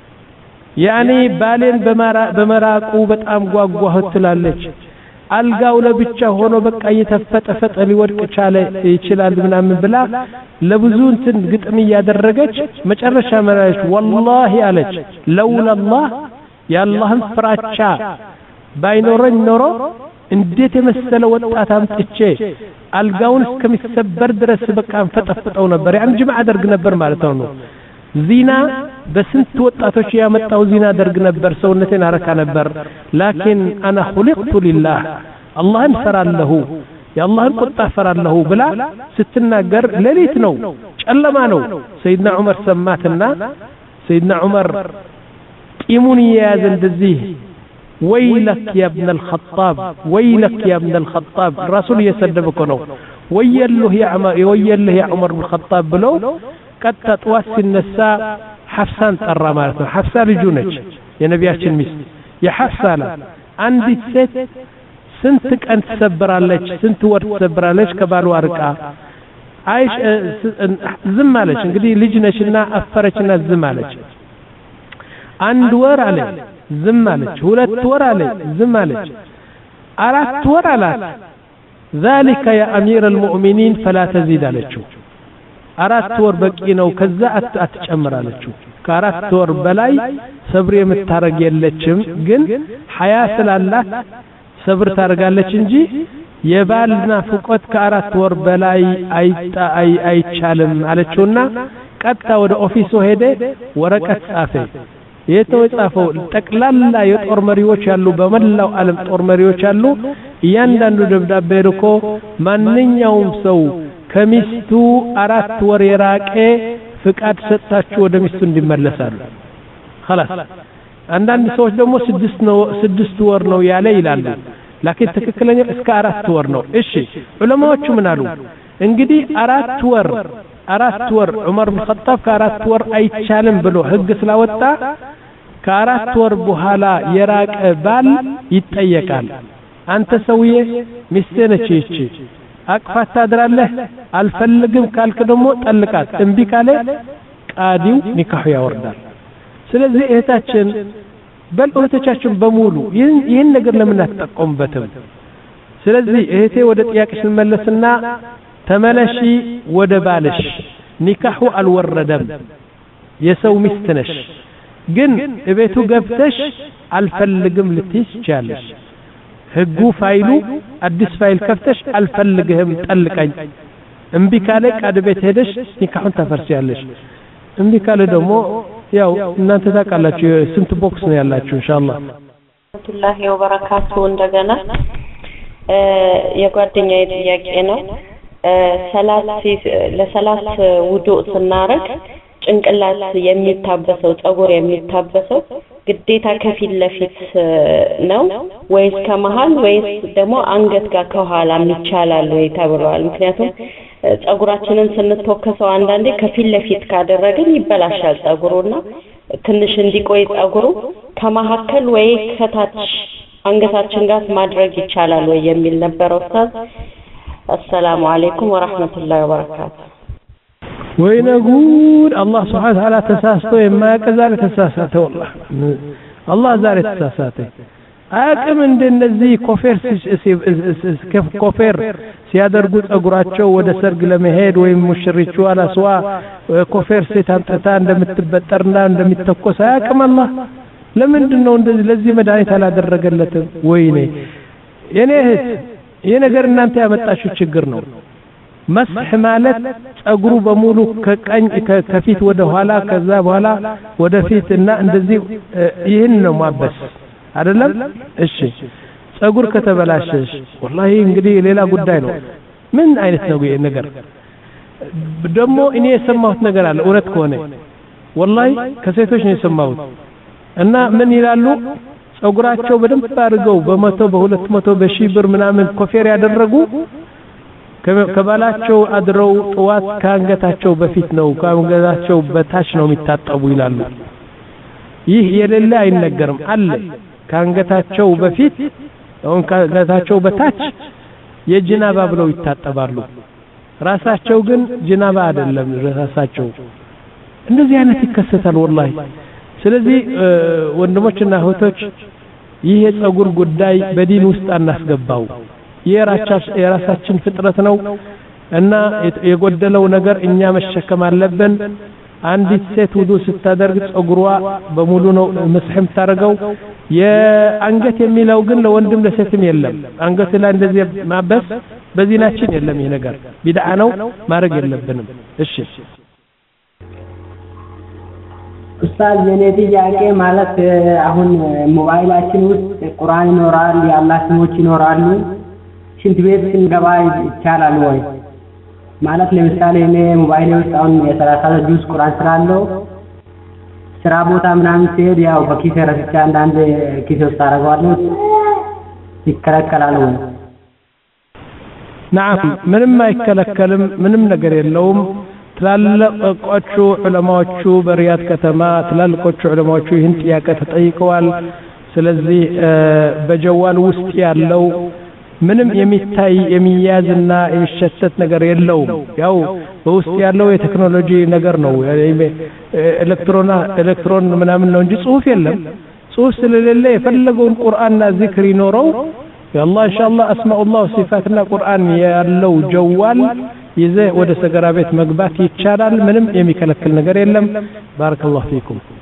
ያኔ ባሌን በመራቁ በጣም ጓጓሁ ትላለች አልጋው ለብቻ ሆኖ በቃ እየተፈጠፈጠ ሊወድቅ ቻለ ይችላል ምናምን ብላ ለብዙ እንትን ግጥም ያደረገች መጨረሻ መራሽ والله አለች ለውላላህ ያላህን ፍራቻ ባይኖረኝ ኖሮ እንዴት የመሰለ ወጣት አምጥቼ አልጋውን እስከሚሰበር ድረስ በቃ አንፈጠፍጠው ነበር ያን ጅማ አደርግ ነበር ማለት ነው ዚና በስንት ወጣቶች ያመጣው ዚና አደርግ ነበር ሰውነቴን አረካ ነበር ላኪን አና خلقت لله አላህን ፈራለሁ የአላህን ቁጣ ፈራለሁ ብላ ስትናገር ሌሊት ነው ጨለማ ነው ሰይድና ዑመር ሰማትና ሰይድና ዑመር ቂሙን ያያዝ እንደዚህ ويلك يا ابن الخطاب ويلك يا ابن الخطاب الرسول يسدبك ነው ويله يا عمر ويله يا عمر بن الخطاب ብለው ቀጣ ጥዋት ሲነሳ ሐፍሳን ጠራ ማለት ነው ሐፍሳ ልጁ ነች የነቢያችን ሚስት የሐፍሳ ናት አንዲት ሴት ስንት ቀን ተሰብራለች ስንት ወር ተሰብራለች ከባሏ አርቃ አይሽ ዝም አለች እንግዲህ ልጅ ነችና አፈረችና ዝም አለች አንድ ወር አለ ዝም አለች ሁለት ወር አለ ዝም አለች አራት ወር አላት ذلك يا امير المؤمنين فلا تزيد አለችው አራት ወር በቂ ነው ከዛ አትጨምራለችው ከአራት ወር በላይ ሰብር የምታረግ የለችም ግን ሐያ ስላላት ሰብር ታረጋለች እንጂ የባልና ፍቆት ከአራት ወር በላይ አይጣ አይቻልም አለችውና ቀጣ ወደ ኦፊሱ ሄደ ወረቀት ጻፈ የቶ ጻፈው ጠቅላላ የጦር መሪዎች ያሉ በመላው ዓለም ጦር መሪዎች ያሉ እያንዳንዱ ደብዳቤ ልኮ ማንኛውም ሰው ከሚስቱ አራት ወር የራቀ ፍቃድ ሰጣችሁ ወደ ሚስቱ እንዲመለሳሉ خلاص አንዳንድ ሰዎች ደግሞ ስድስት ነው ስድስት ወር ነው ያለ ይላሉ ላኪን ትክክለኛው እስከ አራት ወር ነው እሺ ዑለማዎቹ ምን አሉ እንግዲህ አራት ወር አራት ወር ዑመር ኢብኑ ኸጣብ ከአራት ወር አይቻልም ብሎ ህግ ስላወጣ ከአራት ወር በኋላ የራቀ ባል ይጠየቃል አንተ ሰውዬ ሚስቴ ነች እቺ አቅፋት ታድራለህ አልፈልግም ካልክ ደግሞ ጠልቃት እንቢ ካለ ቃዲው ኒካህ ያወርዳል ስለዚህ እህታችን በልኦተቻችን በሙሉ ይህን ይህን ነገር ለምን አትጠቀሙበትም ስለዚህ እህቴ ወደ ጥያቄሽ መለስና ተመለሺ ወደ ባልሽ ኒካሁ አልወረደም የሰው ሚስት ነሽ ግን እቤቱ ገብተሽ አልፈልግም ልትይዝ ይቻለሽ ህጉ ፋይሉ አዲስ ፋይል ከፍተሽ አልፈልግህም ጠልቀኝ እንቢ ካለ ቃድ ቤት ሄደሽ ኒካሁን ታፈርሲያለሽ እንቢ ካለ ደግሞ ያው እናንተ ታውቃላችሁ ስንት ቦክስ ነው ያላችሁ ኢንሻአላህ ወራህመቱላሂ ወበረካቱ እንደገና የጓደኛዬ ጥያቄ ነው ሰላት ለሰላት ውዱእ ስናረግ ጭንቅላት የሚታበሰው ጸጉር የሚታበሰው ግዴታ ከፊት ለፊት ነው ወይስ ከመሃል ወይስ ደግሞ አንገት ጋር ከኋላ ይቻላል ወይ ተብሏል ምክንያቱም ጸጉራችንን ስንተከሰው አንዳንዴ ከፊት ለፊት ካደረግን ይበላሻል ጸጉሩና ትንሽ እንዲቆይ ጸጉሩ ከመሐከል ወይ ከታች አንገታችን ጋር ማድረግ ይቻላል ወይ የሚል ነበር ኡስታዝ السلام عليكم ورحمة الله وبركاته وينقول الله سبحانه وتعالى تساسته ما كذلك تساسته والله الله زارت تساسته አቅም እንደነዚህ ኮፌር ከፍ ኮፌር ሲያደርጉ ጸጉራቸው ወደ ሰርግ ለመሄድ ወይም ሙሽሪቹ አላስዋ ኮፌር ሲታንጣ እንደምትበጠርና እንደሚተኮስ አቅም አላህ ለምንድነው እንደዚህ ለዚህ መድኃኒት አላደረገለትም ወይኔ የኔ እህት ይሄ ነገር እናንተ ያመጣችሁ ችግር ነው መስህ ማለት ጸጉሩ በሙሉ ከቀኝ ከፊት ወደ ኋላ ከዛ በኋላ ወደ ፊትና እንደዚህ ይሄን ነው ማበስ አይደለም እሺ ጸጉር ከተበላሸሽ والله እንግዲህ ሌላ ጉዳይ ነው ምን አይነት ነው ይሄ ነገር ደግሞ እኔ የሰማሁት ነገር አለ እውነት ከሆነ والله ከሴቶች ነው የሰማሁት እና ምን ይላሉ ጸጉራቸው በደንብ አድርገው በመቶ በሁለት መቶ በሺህ ብር ምናምን ኮፌር ያደረጉ ከባላቸው አድረው ጥዋት ካንገታቸው በፊት ነው ካንገታቸው በታች ነው የሚታጠቡ ይላሉ ይህ የሌለ አይነገርም አለ ካንገታቸው በፊት አሁን ካንገታቸው በታች የጅናባ ብለው ይታጠባሉ ራሳቸው ግን ጅናባ አይደለም ራሳቸው እንደዚህ አይነት ይከሰታል ወላሂ ስለዚህ ወንድሞችና እህቶች ይህ የጸጉር ጉዳይ በዲን ውስጥ አናስገባው የራሳችን ፍጥረት ነው እና የጎደለው ነገር እኛ መሸከም አለብን አንዲት ሴት ውዱ ስታደርግ ጸጉሯ በሙሉ ነው መስህም ታረጋው የአንገት የሚለው ግን ለወንድም ለሴትም የለም አንገት ላይ እንደዚህ ማበስ በዚናችን የለም ይሄ ነገር ቢድዓ ነው ማድረግ የለብንም እሺ ኡስታዝ የኔ ጥያቄ ማለት አሁን ሞባይላችን ውስጥ ቁርአን ይኖራል የአላህ ስሞች ይኖራሉ ሽንት ቤት ስንገባ ይቻላል ወይ ማለት ለምሳሌ እኔ ሞባይሌ ውስጥ አሁን የሰላሳ ጁዝ ቁርአን ስላለው ስራ ቦታ ምናምን ሲሄድ ያው በኪሴ ረስቼ አንዳንድ ኪሴ ውስጥ አደርገዋለሁ ይከለከላል ወይ نعم ምንም አይከለከልም ምንም ነገር የለውም ትላልቆቹ ዑለማዎቹ በሪያድ ከተማ ትላልቆቹ ዑለማዎቹ ይህን ጥያቄ ተጠይቀዋል ስለዚህ በጀዋል ውስጥ ያለው ምንም የሚታይ የሚያዝና የሚሸተት ነገር የለውም ያው በውስጥ ያለው የቴክኖሎጂ ነገር ነው ኤሌክትሮና ኤሌክትሮን ምናምን ነው እንጂ ጽሁፍ የለም ጽሁፍ ስለሌለ የፈለገውን ቁርአንና ዚክር ይኖረው ያላህ ኢንሻአላህ አስማኡላህ ሲፋትና ቁርአን ያለው ጀዋል ይዘ ወደ ሰገራ ቤት መግባት ይቻላል ምንም የሚከለክል ነገር የለም ባረከላሁ ፊኩም